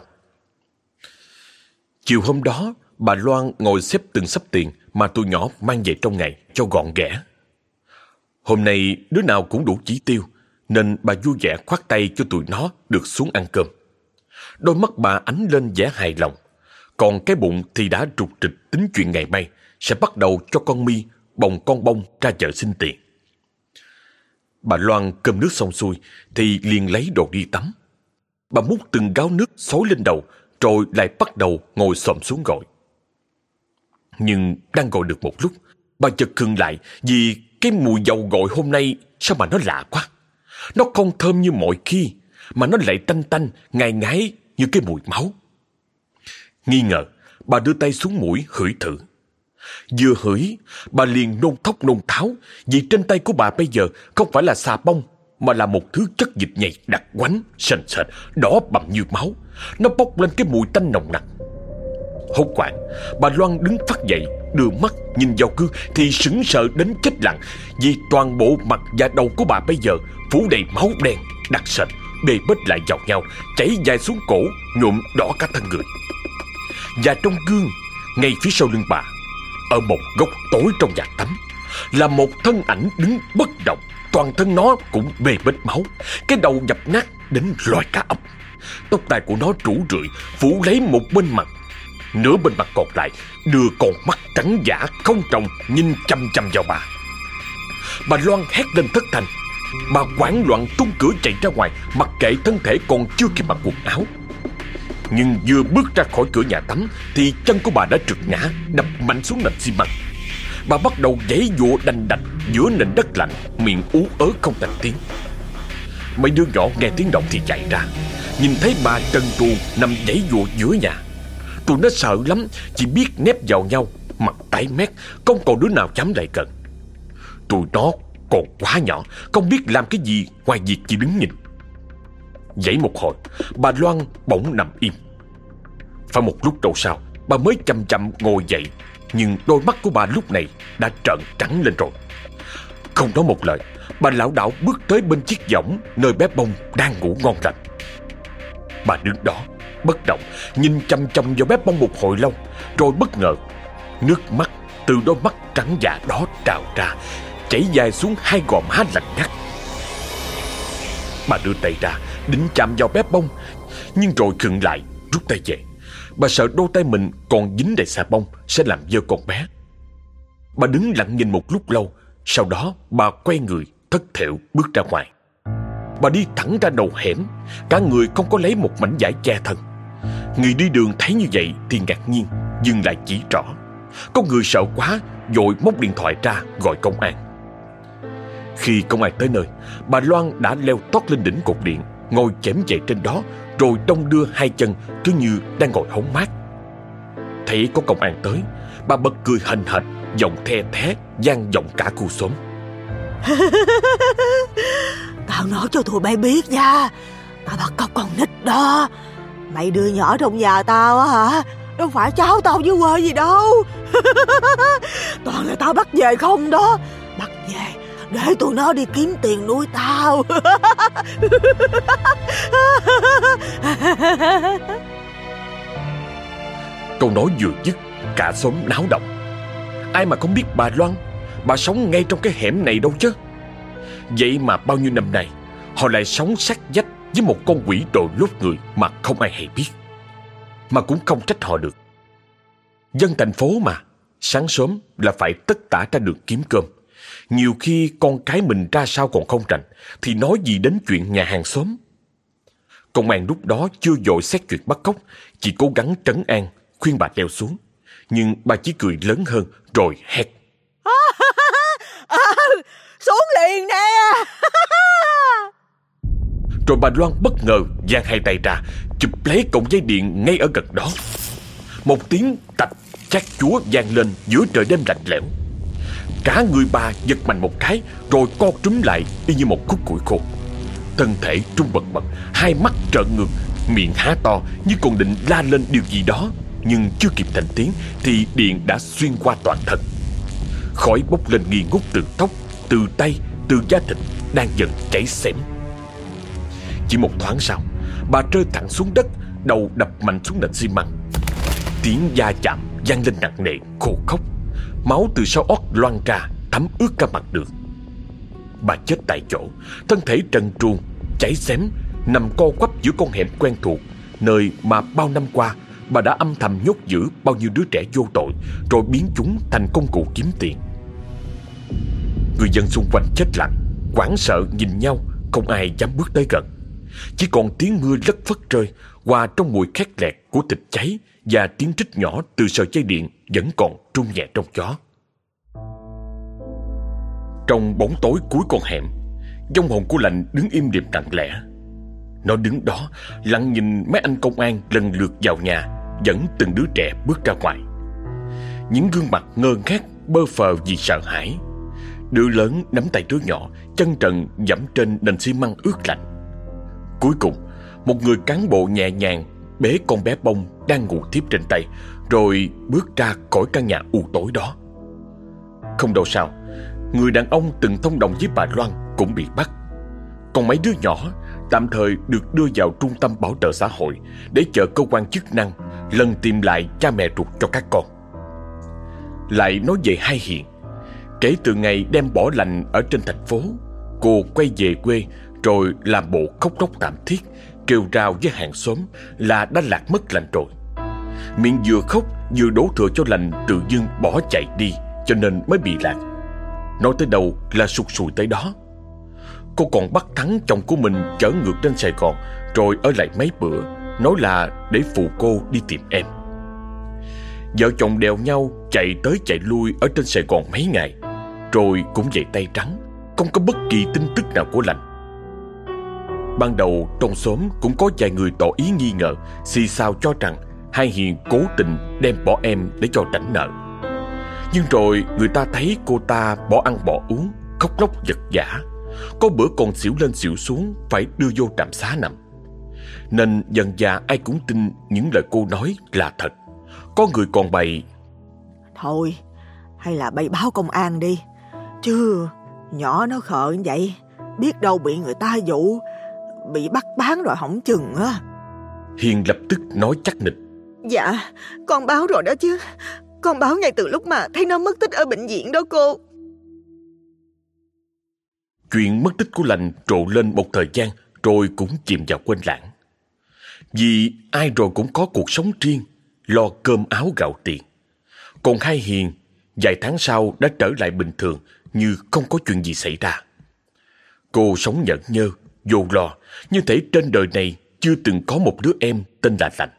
Chiều hôm đó, bà Loan ngồi xếp từng xấp tiền mà tụi nhỏ mang về trong ngày cho gọn ghẽ. Hôm nay đứa nào cũng đủ chỉ tiêu, nên bà vui vẻ khoát tay cho tụi nó được xuống ăn cơm. Đôi mắt bà ánh lên vẻ hài lòng, còn cái bụng thì đã trục trịch tính chuyện ngày mai sẽ bắt đầu cho con My bồng con Bông ra chợ xin tiền. Bà Loan cơm nước xong xuôi thì liền lấy đồ đi tắm. Bà múc từng gáo nước xối lên đầu, rồi lại bắt đầu ngồi xổm xuống gọi. Nhưng đang gọi được một lúc, bà chợt khựng lại vì cái mùi dầu gội hôm nay sao mà nó lạ quá. Nó không thơm như mọi khi, mà nó lại tanh tanh, ngai ngái như cái mùi máu. Nghi ngờ, bà đưa tay xuống mũi hửi thử. Vừa hửi, bà liền nôn thốc nôn tháo, vì trên tay của bà bây giờ không phải là xà bông, mà là một thứ chất dịch nhầy đặc quánh, sền sệt, đỏ bầm như máu. Nó bốc lên cái mùi tanh nồng nặc. Hốt hoảng, bà Loan đứng phắt dậy, đưa mắt nhìn vào gương thì sững sờ đến chết lặng, vì toàn bộ mặt và đầu của bà bây giờ phủ đầy máu đen đặc sệt, bê bết lại vào nhau, chảy dài xuống cổ, nhuộm đỏ cả thân người. Và trong gương, ngay phía sau lưng bà, ở một góc tối trong nhà tắm, là một thân ảnh đứng bất động, toàn thân nó cũng bê bết máu, cái đầu dập nát đến lòi cả óc. Tóc tai của nó rủ rượi, phủ lấy một bên mặt. Nửa bên mặt còn lại đưa con mắt trắng dã không tròng nhìn chăm chăm vào bà. Bà Loan hét lên thất thanh. Bà hoảng loạn tung cửa chạy ra ngoài, mặc kệ thân thể còn chưa kịp mặc quần áo. Nhưng vừa bước ra khỏi cửa nhà tắm thì chân của bà đã trượt ngã, đập mạnh xuống nền xi măng. Bà bắt đầu giãy giụa đành đạch giữa nền đất lạnh, miệng ú ớ không thành tiếng. Mấy đứa nhỏ nghe tiếng động thì chạy ra, nhìn thấy bà trần truồng nằm giãy giụa giữa nhà. Tụi nó sợ lắm, chỉ biết nép vào nhau, mặt tái mét, không còn đứa nào dám lại gần. Tụi nó còn quá nhỏ, không biết làm cái gì ngoài việc chỉ đứng nhìn. Giãy một hồi, bà Loan bỗng nằm im. Phải một lúc lâu sau, bà mới chậm chậm ngồi dậy, nhưng đôi mắt của bà lúc này đã trợn trắng lên rồi. Không nói một lời, bà lảo đảo bước tới bên chiếc võng nơi bé Bông đang ngủ ngon lành. Bà đứng đó bất động, nhìn chăm chăm vào bé Bông một hồi lâu, rồi bất ngờ nước mắt từ đôi mắt trắng dạ đó trào ra, chảy dài xuống hai gò má lạnh ngắt. Bà đưa tay ra định chạm vào bé Bông, nhưng rồi khựng lại, rút tay về. Bà sợ đôi tay mình còn dính đầy xà bông sẽ làm dơ con bé. Bà đứng lặng nhìn một lúc lâu, sau đó bà quay người thất thểu bước ra ngoài. Bà đi thẳng ra đầu hẻm, cả người không có lấy một mảnh vải che thân. Người đi đường thấy như vậy thì ngạc nhiên, dừng lại chỉ rõ. Có người sợ quá, vội móc điện thoại ra gọi công an. Khi công an tới nơi, bà Loan đã leo tót lên đỉnh cột điện, ngồi chễm chệ trên đó, rồi đong đưa hai chân cứ như đang ngồi hóng mát. Thấy có công an tới, bà bật cười hành hạch, giọng the thé vang vọng cả khu xóm. Tao nói cho tụi bay biết nha, tao bắt cóc con nít đó. Mày đưa nhỏ trong nhà tao á hả? Đâu phải cháu tao với quê gì đâu. Toàn là tao bắt về không đó. Bắt về để tụi nó đi kiếm tiền nuôi tao. Câu nói vừa dứt, cả xóm náo động. Ai mà không biết bà Loan, bà sống ngay trong cái hẻm này đâu chứ. Vậy mà bao nhiêu năm nay họ lại sống sát vách với một con quỷ đội lốt người mà không ai hay biết. Mà cũng không trách họ được. Dân thành phố mà, sáng sớm là phải tất tả ra đường kiếm cơm. Nhiều khi con cái mình ra sao còn không rành, thì nói gì đến chuyện nhà hàng xóm. Công an lúc đó chưa vội xét chuyện bắt cóc, chỉ cố gắng trấn an, khuyên bà leo xuống. Nhưng bà chỉ cười lớn hơn rồi hét. À, xuống liền nè. Rồi bà Loan bất ngờ giang hai tay ra, chụp lấy cọng dây điện ngay ở gần đó. Một tiếng tạch chát chúa vang lên giữa trời đêm lạnh lẽo. Cả người bà giật mạnh một cái, rồi co trúm lại y như một khúc củi khô. Thân thể trung bần bật, hai mắt trợn ngược, miệng há to như còn định la lên điều gì đó, nhưng chưa kịp thành tiếng thì điện đã xuyên qua toàn thân. Khói bốc lên nghi ngút từ tóc, từ tay, từ da thịt đang dần cháy xém. Chỉ một thoáng sau, bà rơi thẳng xuống đất, đầu đập mạnh xuống nền xi măng. Tiếng va chạm vang lên nặng nề, khô khốc. Máu từ sau ót loang ra, thấm ướt cả mặt đường. Bà chết tại chỗ, thân thể trần truồng, cháy xém, nằm co quắp giữa con hẻm quen thuộc, nơi mà bao năm qua bà đã âm thầm nhốt giữ bao nhiêu đứa trẻ vô tội, rồi biến chúng thành công cụ kiếm tiền. Người dân xung quanh chết lặng, hoảng sợ nhìn nhau, không ai dám bước tới gần. Chỉ còn tiếng mưa lất phất rơi, hòa trong mùi khét lẹt của thịt cháy và tiếng rít nhỏ từ sợi dây điện vẫn còn trung nhẹ trong gió. Trong bóng tối cuối con hẻm, vong hồn của Lạnh đứng im lìm lặng lẽ. Nó đứng đó lặng nhìn mấy anh công an lần lượt vào nhà, dẫn từng đứa trẻ bước ra ngoài. Những gương mặt ngơ ngác bơ phờ vì sợ hãi. Đứa lớn nắm tay đứa nhỏ, chân trần dẫm trên nền xi măng ướt lạnh. Cuối cùng, một người cán bộ nhẹ nhàng bế con bé Bông đang ngủ thiếp trên tay, rồi bước ra khỏi căn nhà u tối đó. Không đâu sau, người đàn ông từng thông đồng với bà Loan cũng bị bắt. Còn mấy đứa nhỏ tạm thời được đưa vào trung tâm bảo trợ xã hội để chờ cơ quan chức năng lần tìm lại cha mẹ ruột cho các con. Lại nói về Hai Hiền. Kể từ ngày đem bỏ Lành ở trên thành phố, cô quay về quê rồi làm bộ khóc lóc thảm thiết, kêu rao với hàng xóm là đã lạc mất lành rồi. Miệng vừa khóc vừa đổ thừa cho lành tự dưng bỏ chạy đi, cho nên mới bị lạc. Nói tới đâu là sụt sùi tới đó. Cô còn bắt Thắng chồng của mình chở ngược lên Sài Gòn, rồi ở lại mấy bữa, nói là để phụ cô đi tìm em. Vợ chồng đèo nhau chạy tới chạy lui ở trên Sài Gòn mấy ngày, rồi cũng về tay trắng, không có bất kỳ tin tức nào của lành. Ban đầu trong xóm cũng có vài người tỏ ý nghi ngờ, xì xào cho rằng hai Hiền cố tình đem bỏ em để cho rảnh nợ. Nhưng rồi người ta thấy cô ta bỏ ăn bỏ uống, khóc lóc vật vã, có bữa còn xỉu lên xỉu xuống, phải đưa vô trạm xá nằm. Nên dần dà ai cũng tin những lời cô nói là thật. Có người còn bày: thôi, hay là bày báo công an đi, chứ nhỏ nó khờ như vậy, biết đâu bị người ta dụ, bị bắt bán rồi hỏng chừng á. Hiền lập tức nói chắc nịch: dạ, con báo rồi đó chứ. Con báo ngay từ lúc mà thấy nó mất tích ở bệnh viện đó cô. Chuyện mất tích của lành trội lên một thời gian, rồi cũng chìm vào quên lãng. Vì ai rồi cũng có cuộc sống riêng, lo cơm áo gạo tiền. Còn hai Hiền, vài tháng sau đã trở lại bình thường, như không có chuyện gì xảy ra. Cô sống nhẫn nhơ, vô lo, như thể trên đời này chưa từng có một đứa em tên là Lành.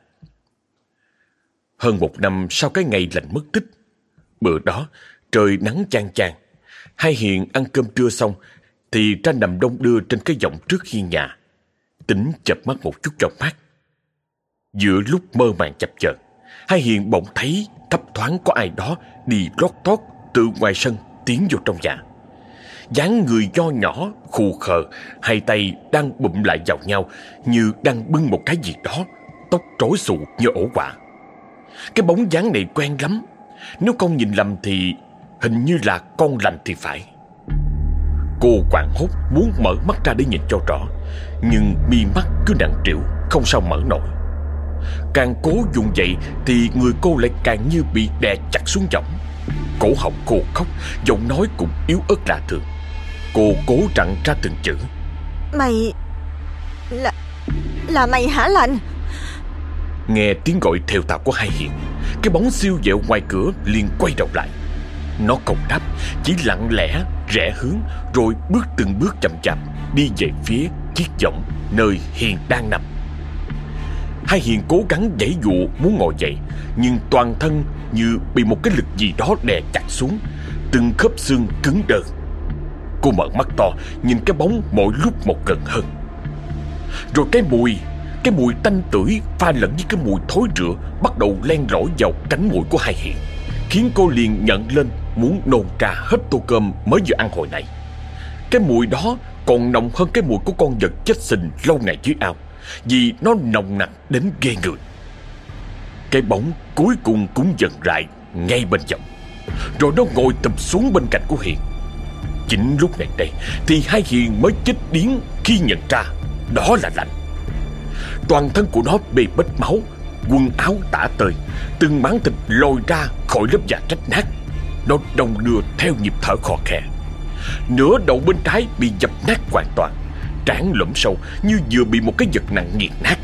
Hơn một năm sau cái ngày Lành mất tích, bữa đó trời nắng chang chang. Hai Hiền ăn cơm trưa xong thì ra nằm đong đưa trên cái võng trước hiên nhà, tính chợp mắt một chút cho mát. Giữa lúc mơ màng chập chờn, hai Hiền bỗng thấy thấp thoáng có ai đó đi lót tót từ ngoài sân tiến vô trong nhà. Dáng người nho nhỏ, khù khờ, hai tay đang bụm lại vào nhau như đang bưng một cái gì đó, tóc rối xù như ổ quạ. Cái bóng dáng này quen lắm, nếu không nhìn lầm thì hình như là con Lành thì phải. Cô hoảng hốt muốn mở mắt ra để nhìn cho rõ, nhưng mi mắt cứ nặng trĩu, không sao mở nổi. Càng cố dùng dậy thì người cô lại càng như bị đè chặt xuống võng. Cổ họng khô khóc, giọng nói cũng yếu ớt lạ thường. Cô cố rặn ra từng chữ: Mày... Là... Là mày hả Lành? Nghe tiếng gọi thều thào của hai Hiền, cái bóng siêu vẹo ngoài cửa liền quay đầu lại. Nó không đáp, chỉ lặng lẽ rẽ hướng, rồi bước từng bước chậm chạp đi về phía chiếc võng nơi Hiền đang nằm. Hai Hiền cố gắng giãy giụa muốn ngồi dậy, nhưng toàn thân như bị một cái lực gì đó đè chặt xuống, từng khớp xương cứng đờ. Cô mở mắt to nhìn cái bóng mỗi lúc một gần hơn. Rồi cái mùi Cái mùi tanh tưởi pha lẫn với cái mùi thối rữa bắt đầu len lỏi vào cánh mũi của hai Hiền, khiến cô liền nhận lên muốn nôn ra hết tô cơm mới vừa ăn hồi nãy. Cái mùi đó còn nồng hơn cái mùi của con vật chết sình lâu ngày dưới ao, vì nó nồng nặc đến ghê người. Cái bóng cuối cùng cũng dần lại ngay bên võng, rồi nó ngồi tụp xuống bên cạnh của Hiền. Chính lúc này đây thì hai Hiền mới chết điếng khi nhận ra đó là Lành. Toàn thân của nó bê bết máu, quần áo tả tơi, từng mảng thịt lồi ra khỏi lớp da rách nát. Nó đong đưa theo nhịp thở khò khè. Nửa đầu bên trái bị dập nát hoàn toàn, trán lõm sâu như vừa bị một cái vật nặng nghiền nát.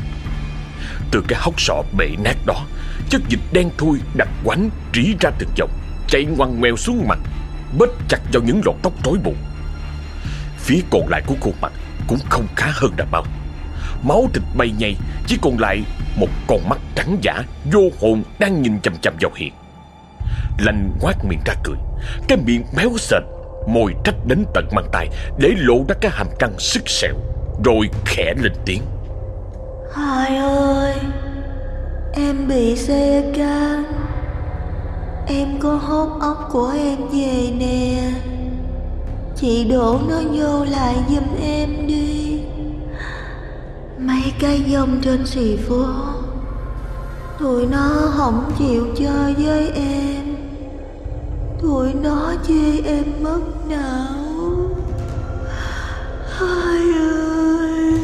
Từ cái hốc sọ bể nát đó, chất dịch đen thui đặc quánh rỉ ra từng dòng, chạy ngoằn ngoèo xuống mặt, bết chặt vào những lọn tóc rối bù. Phía còn lại của khuôn mặt cũng không khá hơn là bao. Máu thịt bay nhầy, chỉ còn lại một con mắt trắng dã vô hồn đang nhìn chằm chằm vào Hiền. Lành ngoác miệng ra cười, cái miệng méo sệt, môi trách đến tận mang tay để lộ ra cái hàm răng sứt sẹo, rồi khẽ lên tiếng: Hai ơi, em bị xe can, em có hốt ốc của em về nè, chị đổ nó vô lại giùm em đi. Mấy cái dông trên xì phố, tụi nó không chịu chơi với em, tụi nó chê em mất não. Hai ơi.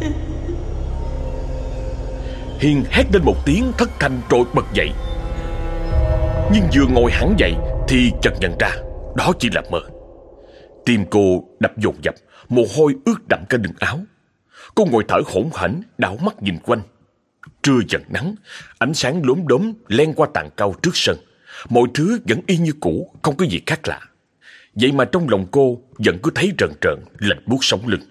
Hiền hét lên một tiếng thất thanh rồi bật dậy. Nhưng vừa ngồi hẳn dậy thì chợt nhận ra đó chỉ là mơ. Tim cô đập dồn dập, mồ hôi ướt đẫm cả đường áo. Cô ngồi thở hổn hển, đảo mắt nhìn quanh. Trưa dần nắng, ánh sáng lốm đốm len qua tàn cao trước sân. Mọi thứ vẫn y như cũ, không có gì khác lạ. Vậy mà trong lòng cô vẫn cứ thấy rờn rợn, lạnh buốt sống lưng.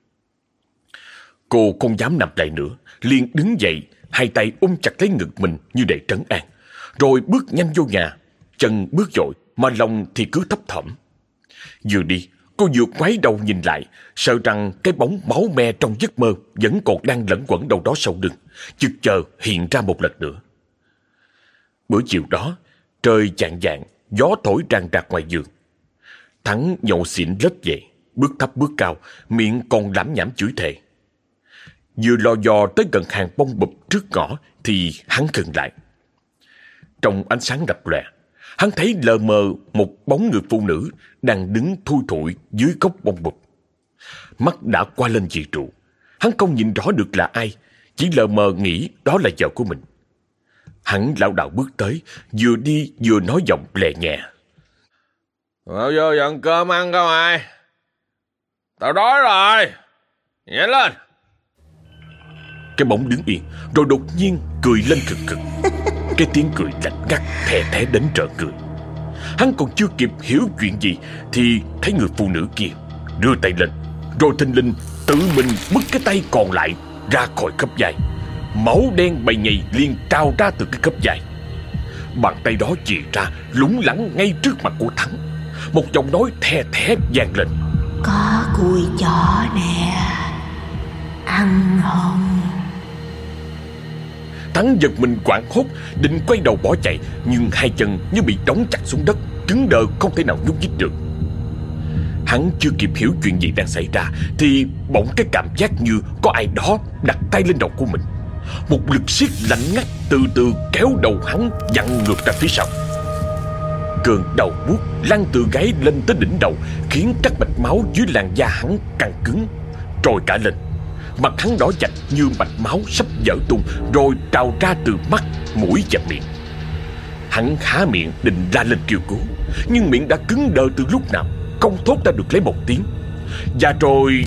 Cô không dám nằm lại nữa, liền đứng dậy, hai tay ôm chặt lấy ngực mình như để trấn an, rồi bước nhanh vô nhà. Chân bước vội mà lòng thì cứ thấp thỏm. Vừa đi, cô vừa ngoái đầu nhìn lại, sợ rằng cái bóng máu me trong giấc mơ vẫn còn đang lẫn quẩn đâu đó sau lưng, chực chờ hiện ra một lần nữa. Bữa chiều đó, trời chạng vạng, gió thổi ràng rạc ngoài giường. Thắng nhậu xỉn lết về, bước thấp bước cao, miệng còn lảm nhảm chửi thề. Vừa lò dò tới gần hàng bông bụp trước ngõ thì hắn khựng lại. Trong ánh sáng lập lòe, hắn thấy lờ mờ một bóng người phụ nữ đang đứng thui thủi dưới gốc bông bụp. Mắt đã qua lên dị trụ, hắn không nhìn rõ được là ai, chỉ lờ mờ nghĩ đó là vợ của mình. Hắn lảo đảo bước tới, vừa đi vừa nói giọng lè nhẹ. Vào vô dọn cơm ăn không ai? Tao đói rồi, nhanh lên. Cái bóng đứng yên, rồi đột nhiên cười lên khực khực. Cái tiếng cười lạnh ngắt, thè thé đến rợn người. Hắn còn chưa kịp hiểu chuyện gì thì thấy người phụ nữ kia đưa tay lên, rồi thình lình tự mình bứt cái tay còn lại ra khỏi khớp vai. Máu đen bầy nhầy liền trào ra từ cái khớp vai. Bàn tay đó chìa ra lủng lẳng ngay trước mặt của Thắng. Một giọng nói the thé vang lên. Có cùi chó nè, ăn không? Thắng giật mình hoảng hốt, định quay đầu bỏ chạy, nhưng hai chân như bị đóng chặt xuống đất, cứng đờ không thể nào nhúc nhích được. Hắn chưa kịp hiểu chuyện gì đang xảy ra thì bỗng cái cảm giác như có ai đó đặt tay lên đầu của mình. Một lực siết lạnh ngắt từ từ kéo đầu hắn vặn ngược ra phía sau. Cơn đau buốt lan từ gáy lên tới đỉnh đầu, khiến các mạch máu dưới làn da hắn căng cứng, trồi cả lên. Mặt hắn đỏ chạch như mạch máu sắp vỡ tung, rồi trào ra từ mắt, mũi và miệng. Hắn há miệng định la lên kêu cứu, nhưng miệng đã cứng đờ từ lúc nào, không thốt ra được lấy một tiếng. Và rồi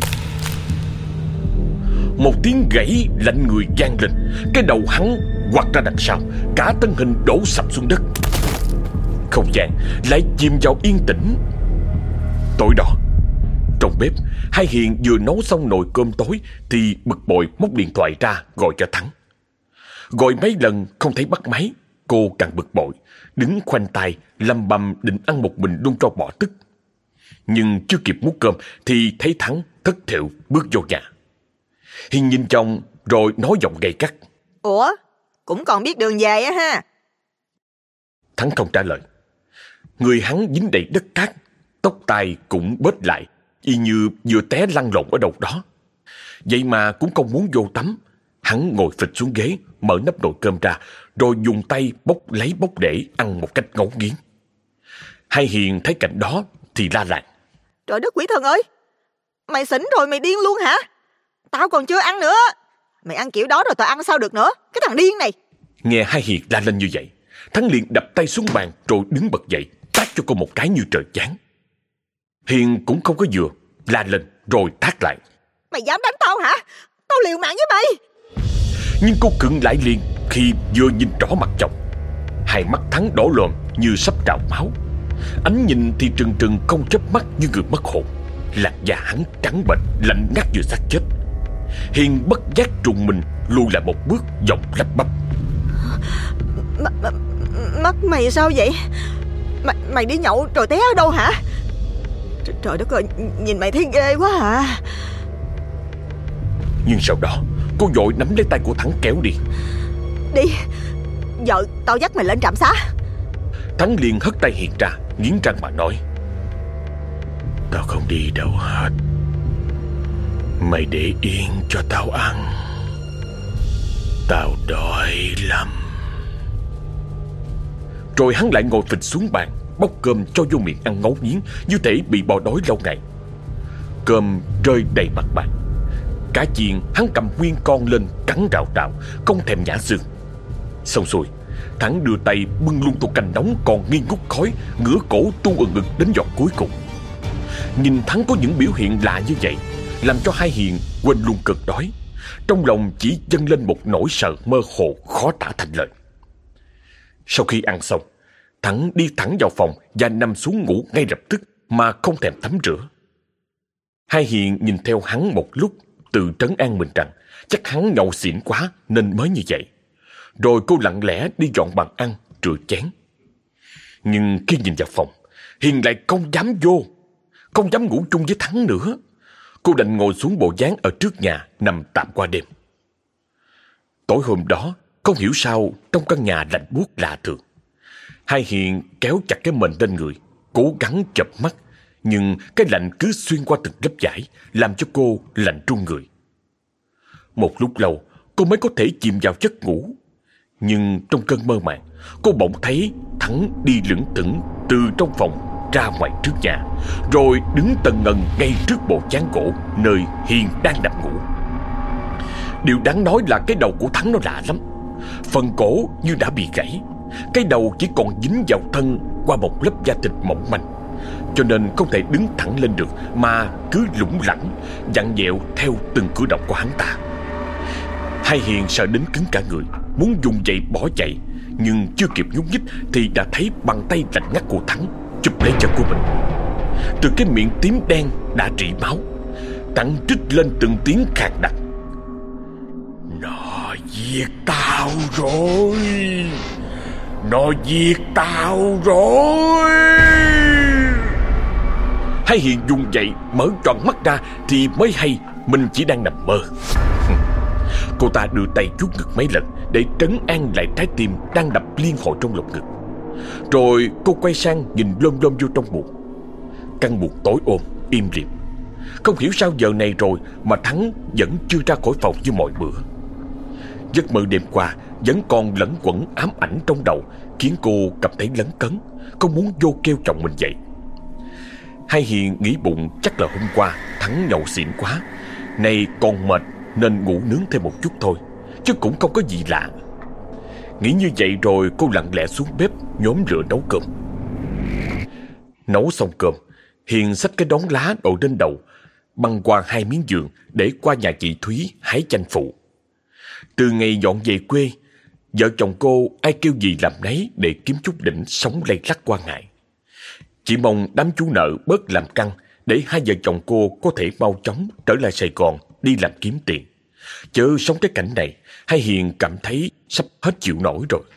một tiếng gãy lạnh người vang lên. Cái đầu hắn quặt ra đằng sau, cả thân hình đổ sập xuống đất. Không gian lại chìm vào yên tĩnh. Tối đó, trong bếp, hai Hiền vừa nấu xong nồi cơm tối thì bực bội móc điện thoại ra gọi cho Thắng. Gọi mấy lần không thấy bắt máy, cô càng bực bội, đứng khoanh tay lầm bầm định ăn một mình luôn cho bỏ tức. Nhưng chưa kịp múc cơm thì thấy Thắng thất thểu bước vô nhà. Hiền nhìn chồng rồi nói giọng gay gắt. Ủa, cũng còn biết đường về á ha? Thắng không trả lời. Người hắn dính đầy đất cát, tóc tai cũng bết lại, y như vừa té lăn lộn ở đâu đó. Vậy mà cũng không muốn vô tắm. Hắn ngồi phịch xuống ghế, mở nắp nồi cơm ra, rồi dùng tay bốc lấy bốc để ăn một cách ngấu nghiến. Hai Hiền thấy cảnh đó thì la làng. Trời đất quỷ thần ơi, mày xỉn rồi mày điên luôn hả? Tao còn chưa ăn nữa. Mày ăn kiểu đó rồi tao ăn sao được nữa, cái thằng điên này. Nghe hai Hiền la lên như vậy, Thắng liền đập tay xuống bàn rồi đứng bật dậy, tát cho cô một cái như trời giáng. Hiền cũng không có vừa, la lên rồi thát lại. Mày dám đánh tao hả? Tao liều mạng với mày. Nhưng cô khựng lại liền khi vừa nhìn rõ mặt chồng. Hai mắt Thắng đỏ lòm như sắp trào máu. Ánh nhìn thì trừng trừng không chớp mắt như người mất hồn. Làn da hắn trắng bệch, lạnh ngắt như xác chết. Hiền bất giác trùng mình lùi lại một bước, giọng lắp bắp. Mắt mày sao vậy? Mày, mày đi nhậu rồi té ở đâu hả? Trời, trời đất ơi, nhìn mày thấy ghê quá à. Nhưng sau đó cô vội nắm lấy tay của Thắng kéo đi. Đi, vợ tao dắt mày lên trạm xá. Thắng liền hất tay Hiền ra, nghiến răng mà nói. Tao không đi đâu hết. Mày để yên cho tao ăn. Tao đói lắm. Rồi hắn lại ngồi phịch xuống bàn, bóc cơm cho vô miệng ăn ngấu nghiến, như thể bị bò đói lâu ngày. Cơm rơi đầy mặt bàn. Cá chiên hắn cầm nguyên con lên cắn rào rào, không thèm nhả xương. Xong xuôi, Thắng đưa tay bưng luôn tô canh nóng còn nghi ngút khói, ngửa cổ tu ở ngực đến giọt cuối cùng. Nhìn Thắng có những biểu hiện lạ như vậy, làm cho Hai Hiền quên luôn cơn đói. Trong lòng chỉ dâng lên một nỗi sợ mơ hồ khó tả thành lời. Sau khi ăn xong, Thắng đi thẳng vào phòng và nằm xuống ngủ ngay lập tức mà không thèm tắm rửa. Hai Hiền nhìn theo hắn một lúc, tự trấn an mình rằng chắc hắn nhậu xỉn quá nên mới như vậy. Rồi cô lặng lẽ đi dọn bàn ăn, rửa chén. Nhưng khi nhìn vào phòng, Hiền lại không dám vô, không dám ngủ chung với Thắng nữa. Cô đành ngồi xuống bộ dáng ở trước nhà nằm tạm qua đêm. Tối hôm đó, không hiểu sao trong căn nhà lạnh buốt lạ thường. Hai Hiền kéo chặt cái mền lên người, cố gắng chợp mắt, nhưng cái lạnh cứ xuyên qua từng lớp vải, làm cho cô lạnh run người. Một lúc lâu, cô mới có thể chìm vào giấc ngủ. Nhưng trong cơn mơ màng, cô bỗng thấy Thắng đi lững thững từ trong phòng ra ngoài trước nhà, rồi đứng tần ngần ngay trước bộ chán gỗ nơi Hiền đang nằm ngủ. Điều đáng nói là cái đầu của Thắng nó lạ lắm. Phần cổ như đã bị gãy, cái đầu chỉ còn dính vào thân qua một lớp da thịt mỏng manh, cho nên không thể đứng thẳng lên được mà cứ lủng lẳng, vặn vẹo theo từng cử động của hắn ta. Hai Hiền sợ đến cứng cả người, muốn dùng dậy bỏ chạy, nhưng chưa kịp nhúc nhích thì đã thấy bàn tay lạnh ngắt của Thắng chụp lấy chân của mình. Từ cái miệng tím đen đã rỉ máu, Thắng trích lên từng tiếng khàn đặc: "Nó giết tao rồi! Nó giết tao rồi!" Hai Hiền dùng dậy mở tròn mắt ra thì mới hay mình chỉ đang nằm mơ. Cô ta đưa tay vuốt ngực mấy lần để trấn an lại trái tim đang đập liên hồi trong lồng ngực. Rồi cô quay sang nhìn lom lom vô trong buồng. Căn buồng tối ôm, im lìm. Không hiểu sao giờ này rồi mà Thắng vẫn chưa ra khỏi phòng như mọi bữa. Giấc mơ đêm qua vẫn còn lẫn quẩn ám ảnh trong đầu, khiến cô cảm thấy lấn cấn, không muốn vô kêu chồng mình dậy. Hai Hiền nghĩ bụng chắc là hôm qua Thắng nhậu xỉn quá, nay còn mệt nên ngủ nướng thêm một chút thôi, chứ cũng không có gì lạ. Nghĩ như vậy rồi cô lặng lẽ xuống bếp nhóm lửa nấu cơm. Nấu xong cơm, Hiền xách cái đống lá đội lên đầu, băng qua hai miếng giường để qua nhà chị Thúy hái chanh phụ. Từ ngày dọn về quê, vợ chồng cô ai kêu gì làm nấy để kiếm chút đỉnh sống lay lắc qua ngày. Chỉ mong đám chú nợ bớt làm căng để hai vợ chồng cô có thể mau chóng trở lại Sài Gòn đi làm kiếm tiền. Chớ sống cái cảnh này, Hai Hiền cảm thấy sắp hết chịu nổi rồi.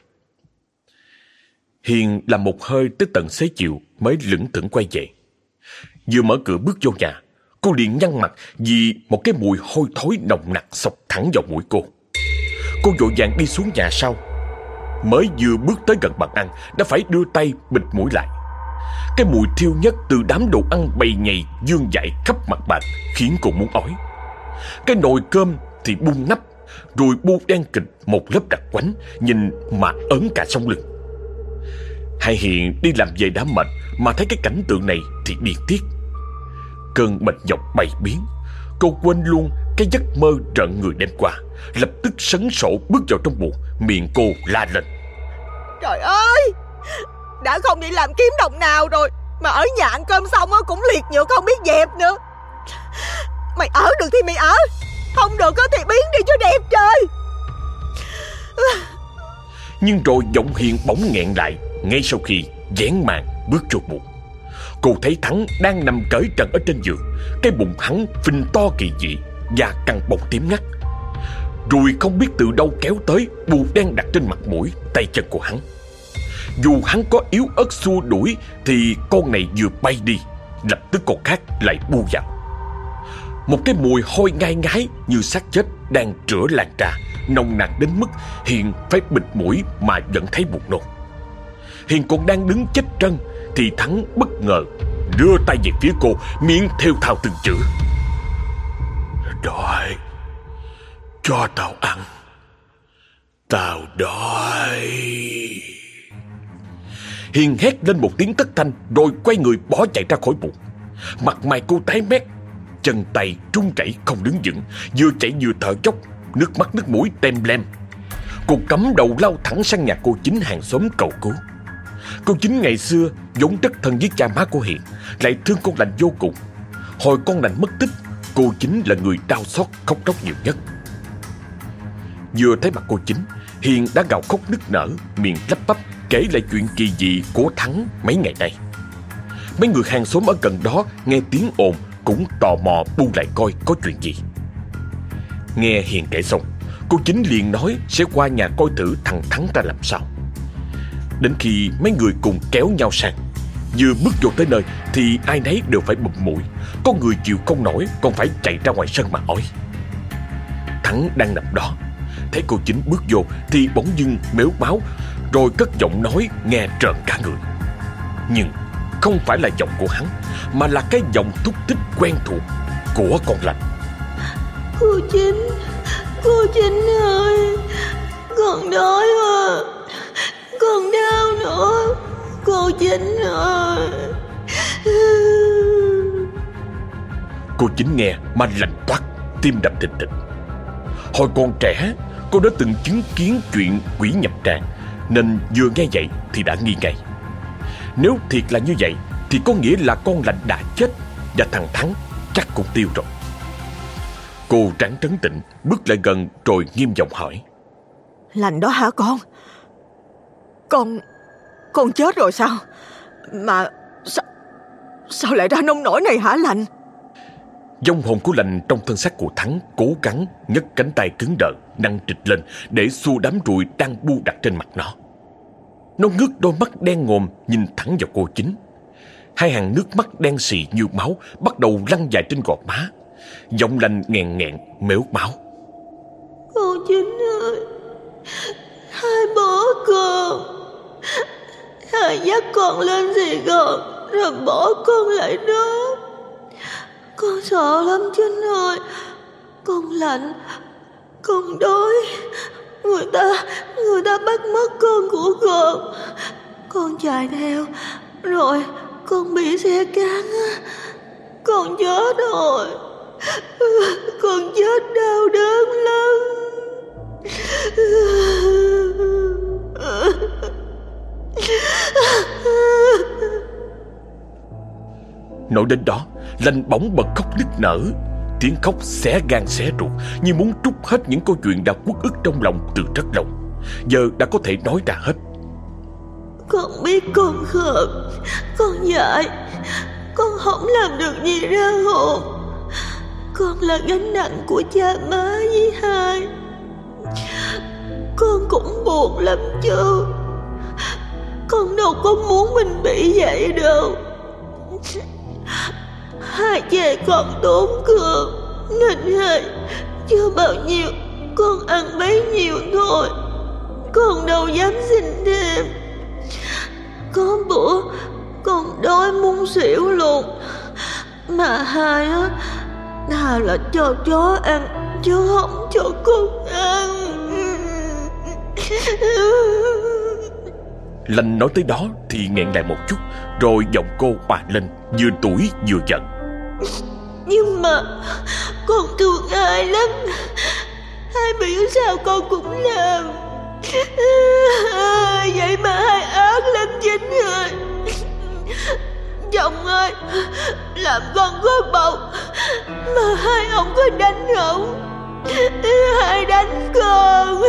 Hiền làm một hơi tới tận xế chiều mới lững thững quay về. Vừa mở cửa bước vô nhà, cô liền nhăn mặt vì một cái mùi hôi thối nồng nặc xộc thẳng vào mũi cô. Cô vội vàng đi xuống nhà sau. Mới vừa bước tới gần bàn ăn đã phải đưa tay bịt mũi lại. Cái mùi thiêu nhất từ đám đồ ăn bầy nhầy vương vãi khắp mặt bàn khiến cô muốn ói. Cái nồi cơm thì bung nắp, rồi bu đen kịch một lớp đặc quánh, nhìn mà ớn cả sống lưng. Hai Hiền đi làm về đã mệt mà thấy cái cảnh tượng này thì điên tiết. Cơn mệt nhọc bày biến, cô quên luôn cái giấc mơ rợn người đêm qua, lập tức sấn sổ bước vào trong buồng, miệng cô la lên: "Trời ơi! Đã không đi làm kiếm đồng nào rồi mà ở nhà ăn cơm xong cũng liệt nhựa không biết dẹp nữa. Mày ở được thì mày ở, không được thì biến đi cho đẹp trời." Nhưng rồi giọng Hiền bỗng nghẹn lại ngay sau khi vén màn bước vô buồng. Cô thấy Thắng đang nằm cởi trần ở trên giường, cái bụng hắn phình to kỳ dị và căng bọng tím ngắt. Rồi không biết từ đâu kéo tới bù đen đặt trên mặt mũi, tay chân của hắn. Dù hắn có yếu ớt xua đuổi thì con này vừa bay đi, lập tức con khác lại bu vào. Một cái mùi hôi ngai ngái như xác chết đang rửa lan ra, nồng nặc đến mức Hiền phải bịt mũi mà vẫn thấy buồn nôn. Hiền còn đang đứng chết trân thì Thắng bất ngờ đưa tay về phía cô, miệng thều thào từng chữ: "Đói, cho tao ăn, tao đói." Hiền hét lên một tiếng thất thanh rồi quay người bỏ chạy ra khỏi buồng. Mặt mày cô tái mét, chân tay run rẩy không đứng vững, vừa chạy vừa thở dốc, nước mắt nước mũi tem lem. Cô cắm đầu lao thẳng sang nhà cô Chính hàng xóm cầu cứu. Cô Chính ngày xưa vốn rất thân với cha má của Hiền, lại thương con Lành vô cùng. Hồi con Lành mất tích, cô Chính là người đau xót khóc lóc nhiều nhất. Vừa thấy mặt cô Chính, Hiền đã gào khóc nức nở, miệng lắp bắp kể lại chuyện kỳ dị của Thắng mấy ngày nay. Mấy người hàng xóm ở gần đó nghe tiếng ồn cũng tò mò bu lại coi có chuyện gì. Nghe Hiền kể xong, cô Chính liền nói sẽ qua nhà coi thử thằng Thắng ra làm sao. Đến khi mấy người cùng kéo nhau sang, vừa bước vô tới nơi thì ai nấy đều phải bụm mũi. Có người chịu không nổi còn phải chạy ra ngoài sân mà ói. Thắng đang nằm đó, thấy cô Chính bước vô thì bỗng dưng mếu máu, rồi cất giọng nói nghe trợn cả người. Nhưng không phải là giọng của hắn, mà là cái giọng thúc thích quen thuộc của con Lành. Cô Chính, cô Chính ơi, con đói mà, con đau nữa, cô Chính ơi. Cô Chính nghe mà lạnh toát, tim đập thình thịch. Hồi còn trẻ, cô đã từng chứng kiến chuyện quỷ nhập tràng, nên vừa nghe vậy thì đã nghi ngay. Nếu thiệt là như vậy thì có nghĩa là con Lành đã chết, và thằng Thắng chắc cũng tiêu rồi. Cô ráng trấn tĩnh, bước lại gần rồi nghiêm giọng hỏi. Lành đó hả con? Con... Con chết rồi sao? Mà... Sao, sao lại ra nông nổi này hả Lành? Vong hồn của Lành trong thân xác của Thắng cố gắng nhấc cánh tay cứng đờ, nâng trịch lên để xua đám ruồi đang bu đặt trên mặt nó. Nó ngước đôi mắt đen ngòm nhìn thẳng vào cô Chính. Hai hàng nước mắt đen sì như máu bắt đầu lăn dài trên gò má. Giọng Lành nghẹn nghẹn mếu máu. Cô Chính ơi, hai bỏ con, hai dắt con lên Sài Gòn rồi bỏ con lại đó. Con sợ lắm Chính ơi, con lạnh, con đói. Người ta, người ta bắt mất con của con. Con chạy theo, rồi con bị xe cán. Con chết rồi. Con chết đau đớn lắm. Nói đến đó, Lành bỗng bật khóc nức nở. Tiếng khóc xé gan xé ruột, như muốn trút hết những câu chuyện đã uất ức trong lòng từ rất lâu, giờ đã có thể nói ra hết. Con biết con khờ, con dại, con không làm được gì ra hồn. Con là gánh nặng của cha má với hai. Con cũng buồn lắm chứ. Con đâu có muốn mình bị vậy đâu. Hai cha con tốn cơm nên hai chưa bao nhiêu con ăn bấy nhiêu thôi. Con đâu dám xin thêm. Có bữa con đói muốn xỉu luôn, mà hai á thà là cho chó ăn chứ không cho con ăn. Lành nói tới đó thì nghẹn lại một chút, rồi giọng cô hòa lên, vừa tủi vừa giận. Nhưng mà con thương ai lắm, hai biểu sao con cũng làm. Vậy mà hai ác lắm Chính ơi. Chồng ơi, làm con có bầu mà hai ông có đánh không? Hai đánh con.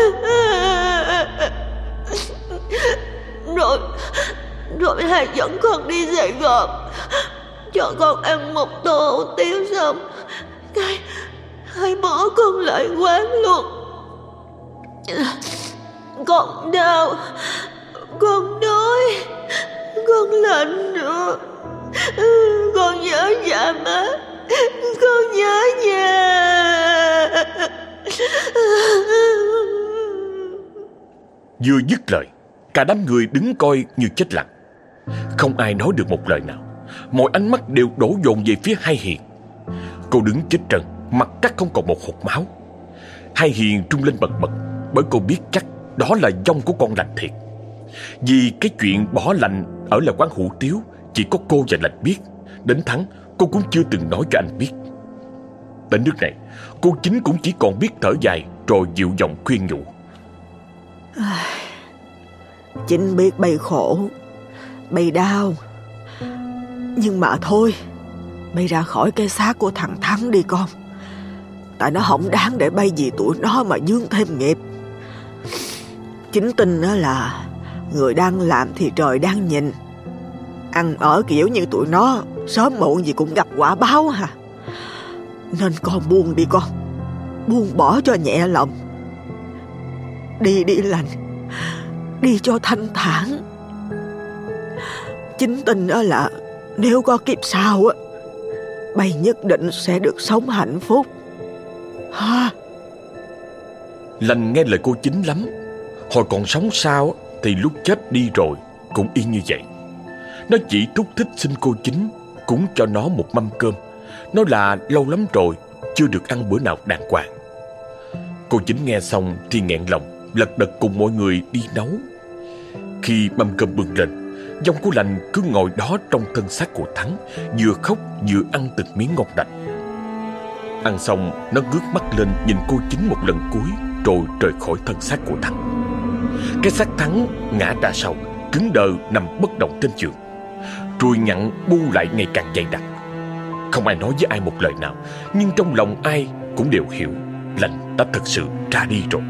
Rồi Rồi hai dẫn con đi Sài Gòn, cho con ăn một tô hủ tiếu xong cái hai bỏ con lại quán luôn. Con đau, con đói, con lạnh nữa. Con nhớ cha má, con nhớ nhà. Vừa dứt lời, cả đám người đứng coi như chết lặng. Không ai nói được một lời nào. Mọi ánh mắt đều đổ dồn về phía Hai Hiền. Cô đứng chết trần, mặt cắt không còn một hột máu. Hai Hiền trung lên bật bật, bởi cô biết chắc đó là vong của con Lành thiệt. Vì cái chuyện bỏ Lành ở là quán hủ tiếu chỉ có cô và Lành biết. Đến Thắng cô cũng chưa từng nói cho anh biết. Đến nước này, cô Chính cũng chỉ còn biết thở dài, rồi dịu giọng khuyên nhủ. Chính biết bay khổ, bay đau, nhưng mà thôi, bay ra khỏi cái xác của thằng Thắng đi con. Tại nó không đáng để bay vì tụi nó mà dướng thêm nghiệp. Chính tin đó là người đang làm thì trời đang nhìn. Ăn ở kiểu như tụi nó, sớm muộn gì cũng gặp quả báo hả. Nên con buông đi con, buông bỏ cho nhẹ lòng. Đi đi lành, đi cho thanh thản. Chính tin đó là nếu có kiếp sau á, bay nhất định sẽ được sống hạnh phúc ha. Lành nghe lời cô Chính lắm. Hồi còn sống sao thì lúc chết đi rồi cũng y như vậy. Nó chỉ thúc thích xin cô Chính cúng cho nó một mâm cơm. Nó là lâu lắm rồi chưa được ăn bữa nào đàng hoàng. Cô Chính nghe xong thì nghẹn lòng, lật đật cùng mọi người đi nấu. Khi mâm cơm bưng lên, dông của Lành cứ ngồi đó trong thân xác của Thắng, vừa khóc vừa ăn từng miếng ngon lành. Ăn xong, nó ngước mắt lên nhìn cô Chính một lần cuối, rồi rời khỏi thân xác của Thắng. Cái xác Thắng ngã ra sau, cứng đờ nằm bất động trên giường. Ruồi nhặn bu lại ngày càng dày đặc. Không ai nói với ai một lời nào, nhưng trong lòng ai cũng đều hiểu Lành đã thật sự ra đi rồi.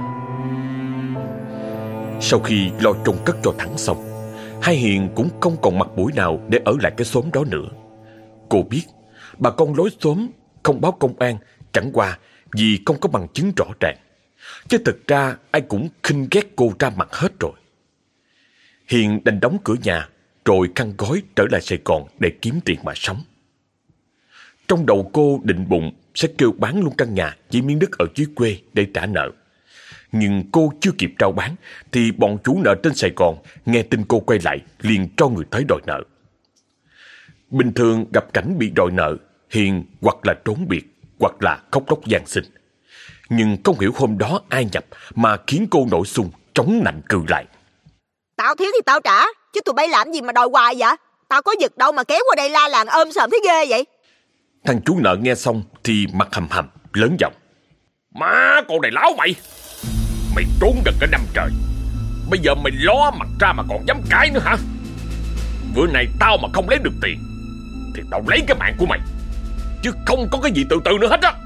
Sau khi lo chôn cất cho Thắng xong, hai Hiền cũng không còn mặt mũi nào để ở lại cái xóm đó nữa. Cô biết bà con lối xóm không báo công an chẳng qua vì không có bằng chứng rõ ràng, chứ thực ra ai cũng khinh ghét cô ra mặt hết rồi. Hiền đành đóng cửa nhà rồi khăn gói trở lại Sài Gòn để kiếm tiền mà sống. Trong đầu cô định bụng sẽ kêu bán luôn căn nhà với miếng đất ở dưới quê để trả nợ. Nhưng cô chưa kịp rao bán thì bọn chủ nợ trên Sài Gòn nghe tin cô quay lại liền cho người tới đòi nợ. Bình thường gặp cảnh bị đòi nợ, Hiền hoặc là trốn biệt hoặc là khóc lóc van xin. Nhưng không hiểu hôm đó ai nhập mà khiến cô nổi xung chống nạnh cự lại. Tao thiếu thì tao trả, chứ tụi bay làm gì mà đòi hoài vậy? Tao có giật đâu mà kéo qua đây la làng ôm sòm thấy ghê vậy? Thằng chú nợ nghe xong thì mặt hầm hầm lớn giọng: Má con này láo mày. Mày trốn gần cả năm trời, bây giờ mày ló mặt ra mà còn dám cãi nữa hả? Bữa này tao mà không lấy được tiền thì tao lấy cái mạng của mày, chứ không có cái gì từ từ nữa hết á.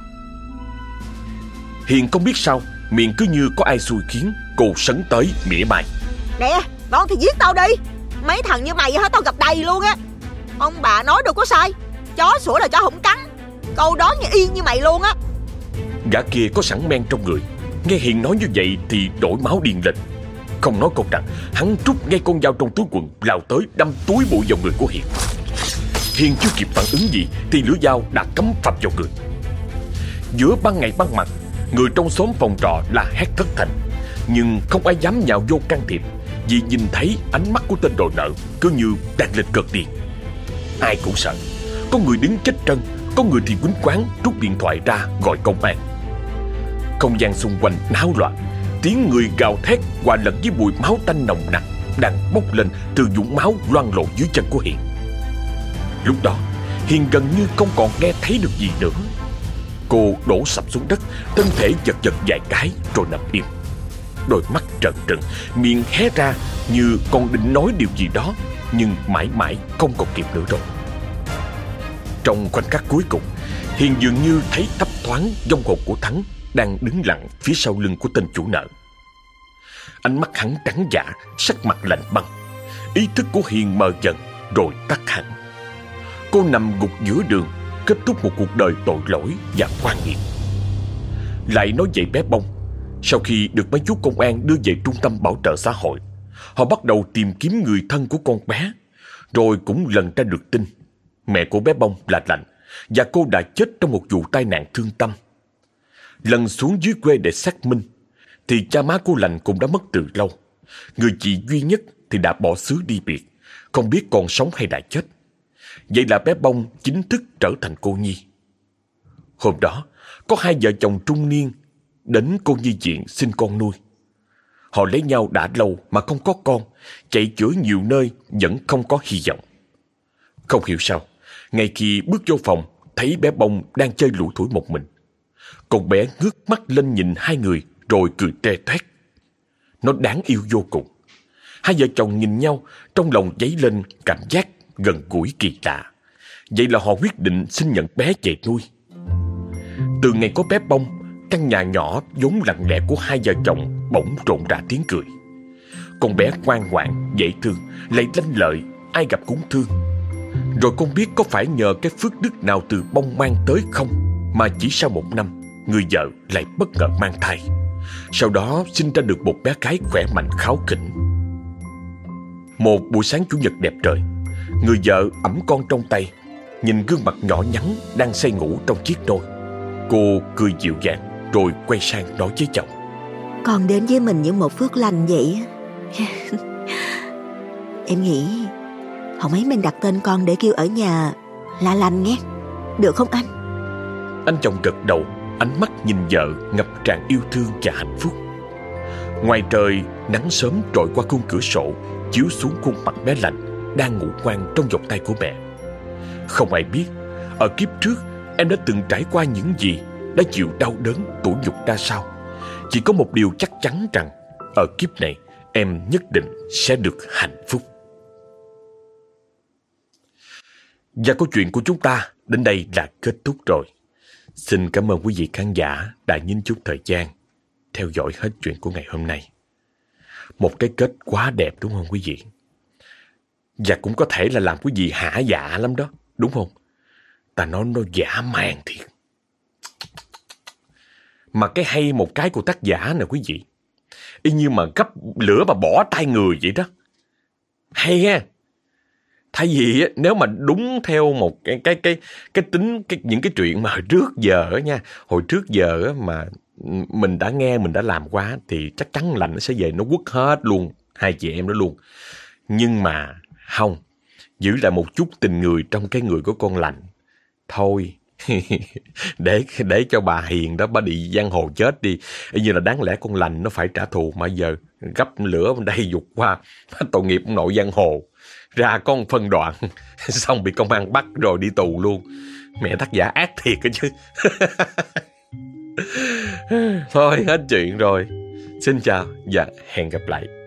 Hiền không biết sao, miệng cứ như có ai xui khiến, cô sấn tới mỉa mai: Nè, ngon thì giết tao đi. Mấy thằng như mày hết tao gặp đầy luôn á. Ông bà nói đâu có sai, chó sủa là chó không cắn. Câu đó như y như mày luôn á. Gã kia có sẵn men trong người, nghe Hiền nói như vậy thì đổi máu điên lên. Không nói câu rằng, hắn rút ngay con dao trong túi quần lao tới đâm túi bụi vào người của Hiền. Hiền chưa kịp phản ứng gì thì lưỡi dao đã cắm phập vào người. Giữa ban ngày ban mặt, người trong xóm phòng trọ la hét thất thanh, nhưng không ai dám nhào vô can thiệp, vì nhìn thấy ánh mắt của tên đòi nợ cứ như đang lên cơn điên. Ai cũng sợ, có người đứng chết trân, có người thì quýnh quáng rút điện thoại ra gọi công an. Không gian xung quanh náo loạn, tiếng người gào thét hòa lẫn với mùi máu tanh nồng nặc đang bốc lên từ vũng máu loang lổ dưới chân của Hiền. Lúc đó, Hiền gần như không còn nghe thấy được gì nữa. Cô đổ sập xuống đất, thân thể giật giật vài cái rồi nằm im. Đôi mắt trợn trừng, miệng hé ra như còn định nói điều gì đó, nhưng mãi mãi không còn kịp nữa rồi. Trong khoảnh khắc cuối cùng, Hiền dường như thấy thấp thoáng vong hồn của Thắng đang đứng lặng phía sau lưng của tên chủ nợ. Ánh mắt hắn trắng dã, sắc mặt lạnh băng. Ý thức của Hiền mờ dần rồi tắt hẳn. Cô nằm gục giữa đường, kết thúc một cuộc đời tội lỗi và oan nghiệt. Lại nói về bé Bông, sau khi được mấy chú công an đưa về trung tâm bảo trợ xã hội, họ bắt đầu tìm kiếm người thân của con bé, rồi cũng lần ra được tin mẹ của bé Bông là Lành và cô đã chết trong một vụ tai nạn thương tâm. Lần xuống dưới quê để xác minh thì cha má của Lành cũng đã mất từ lâu. Người chị duy nhất thì đã bỏ xứ đi biệt, không biết còn sống hay đã chết. Vậy là bé Bông chính thức trở thành cô nhi. Hôm đó, có hai vợ chồng trung niên đến cô nhi viện xin con nuôi. Họ lấy nhau đã lâu mà không có con, chạy chữa nhiều nơi vẫn không có hy vọng. Không hiểu sao, ngay khi bước vô phòng, thấy bé Bông đang chơi lủi thủi một mình. Con bé ngước mắt lên nhìn hai người rồi cười tre toét. Nó đáng yêu vô cùng. Hai vợ chồng nhìn nhau, trong lòng dấy lên cảm giác gần gũi kỳ lạ. Vậy là họ quyết định xin nhận bé về nuôi. Từ ngày có bé Bông, căn nhà nhỏ vốn lặng lẽ của hai vợ chồng bỗng rộn rã tiếng cười. Con bé ngoan ngoãn, dễ thương, lại lanh lợi, ai gặp cũng thương. Rồi không biết có phải nhờ cái phước đức nào từ Bông mang tới không, mà chỉ sau một năm, người vợ lại bất ngờ mang thai. Sau đó sinh ra được một bé gái khỏe mạnh kháu khỉnh. Một buổi sáng chủ nhật đẹp trời, người vợ ẵm con trong tay, nhìn gương mặt nhỏ nhắn đang say ngủ trong chiếc nôi. Cô cười dịu dàng rồi quay sang nói với chồng: Con đến với mình như một phước lành vậy. Em nghĩ hôm ấy mình đặt tên con để kêu ở nhà là Lành nghe, được không anh? Anh chồng gật đầu, ánh mắt nhìn vợ ngập tràn yêu thương và hạnh phúc. Ngoài trời, nắng sớm trội qua khung cửa sổ, chiếu xuống khuôn mặt bé Lành đang ngủ ngoan trong vòng tay của mẹ. Không ai biết ở kiếp trước em đã từng trải qua những gì, đã chịu đau đớn tủi nhục ra sao. Chỉ có một điều chắc chắn rằng ở kiếp này em nhất định sẽ được hạnh phúc. Và câu chuyện của chúng ta đến đây là kết thúc rồi. Xin cảm ơn quý vị khán giả đã nhín chút thời gian theo dõi hết chuyện của ngày hôm nay. Một cái kết quá đẹp đúng không quý vị? Và cũng có thể là làm quý vị hả dạ lắm đó, đúng không? Ta nói nó dã man thiệt. Mà cái hay một cái của tác giả nè quý vị, y như mà gấp lửa mà bỏ tay người vậy đó. Hay ha. Thay vì á, nếu mà đúng theo một cái cái cái cái tính cái những cái chuyện mà hồi trước giờ á nha, hồi trước giờ á mà mình đã nghe, mình đã làm qua thì chắc chắn Lành nó sẽ về nó quất hết luôn hai chị em đó luôn. Nhưng mà không, giữ lại một chút tình người trong cái người của con Lành. Thôi, để để cho bà Hiền đó bà đi giang hồ chết đi. Y như là đáng lẽ con Lành nó phải trả thù, mà giờ gấp lửa bên đây dục qua, tội nghiệp ông nội giang hồ. Ra có một phân đoạn, xong bị công an bắt rồi đi tù luôn. Mẹ tác giả ác thiệt á chứ. Thôi hết chuyện rồi. Xin chào và hẹn gặp lại.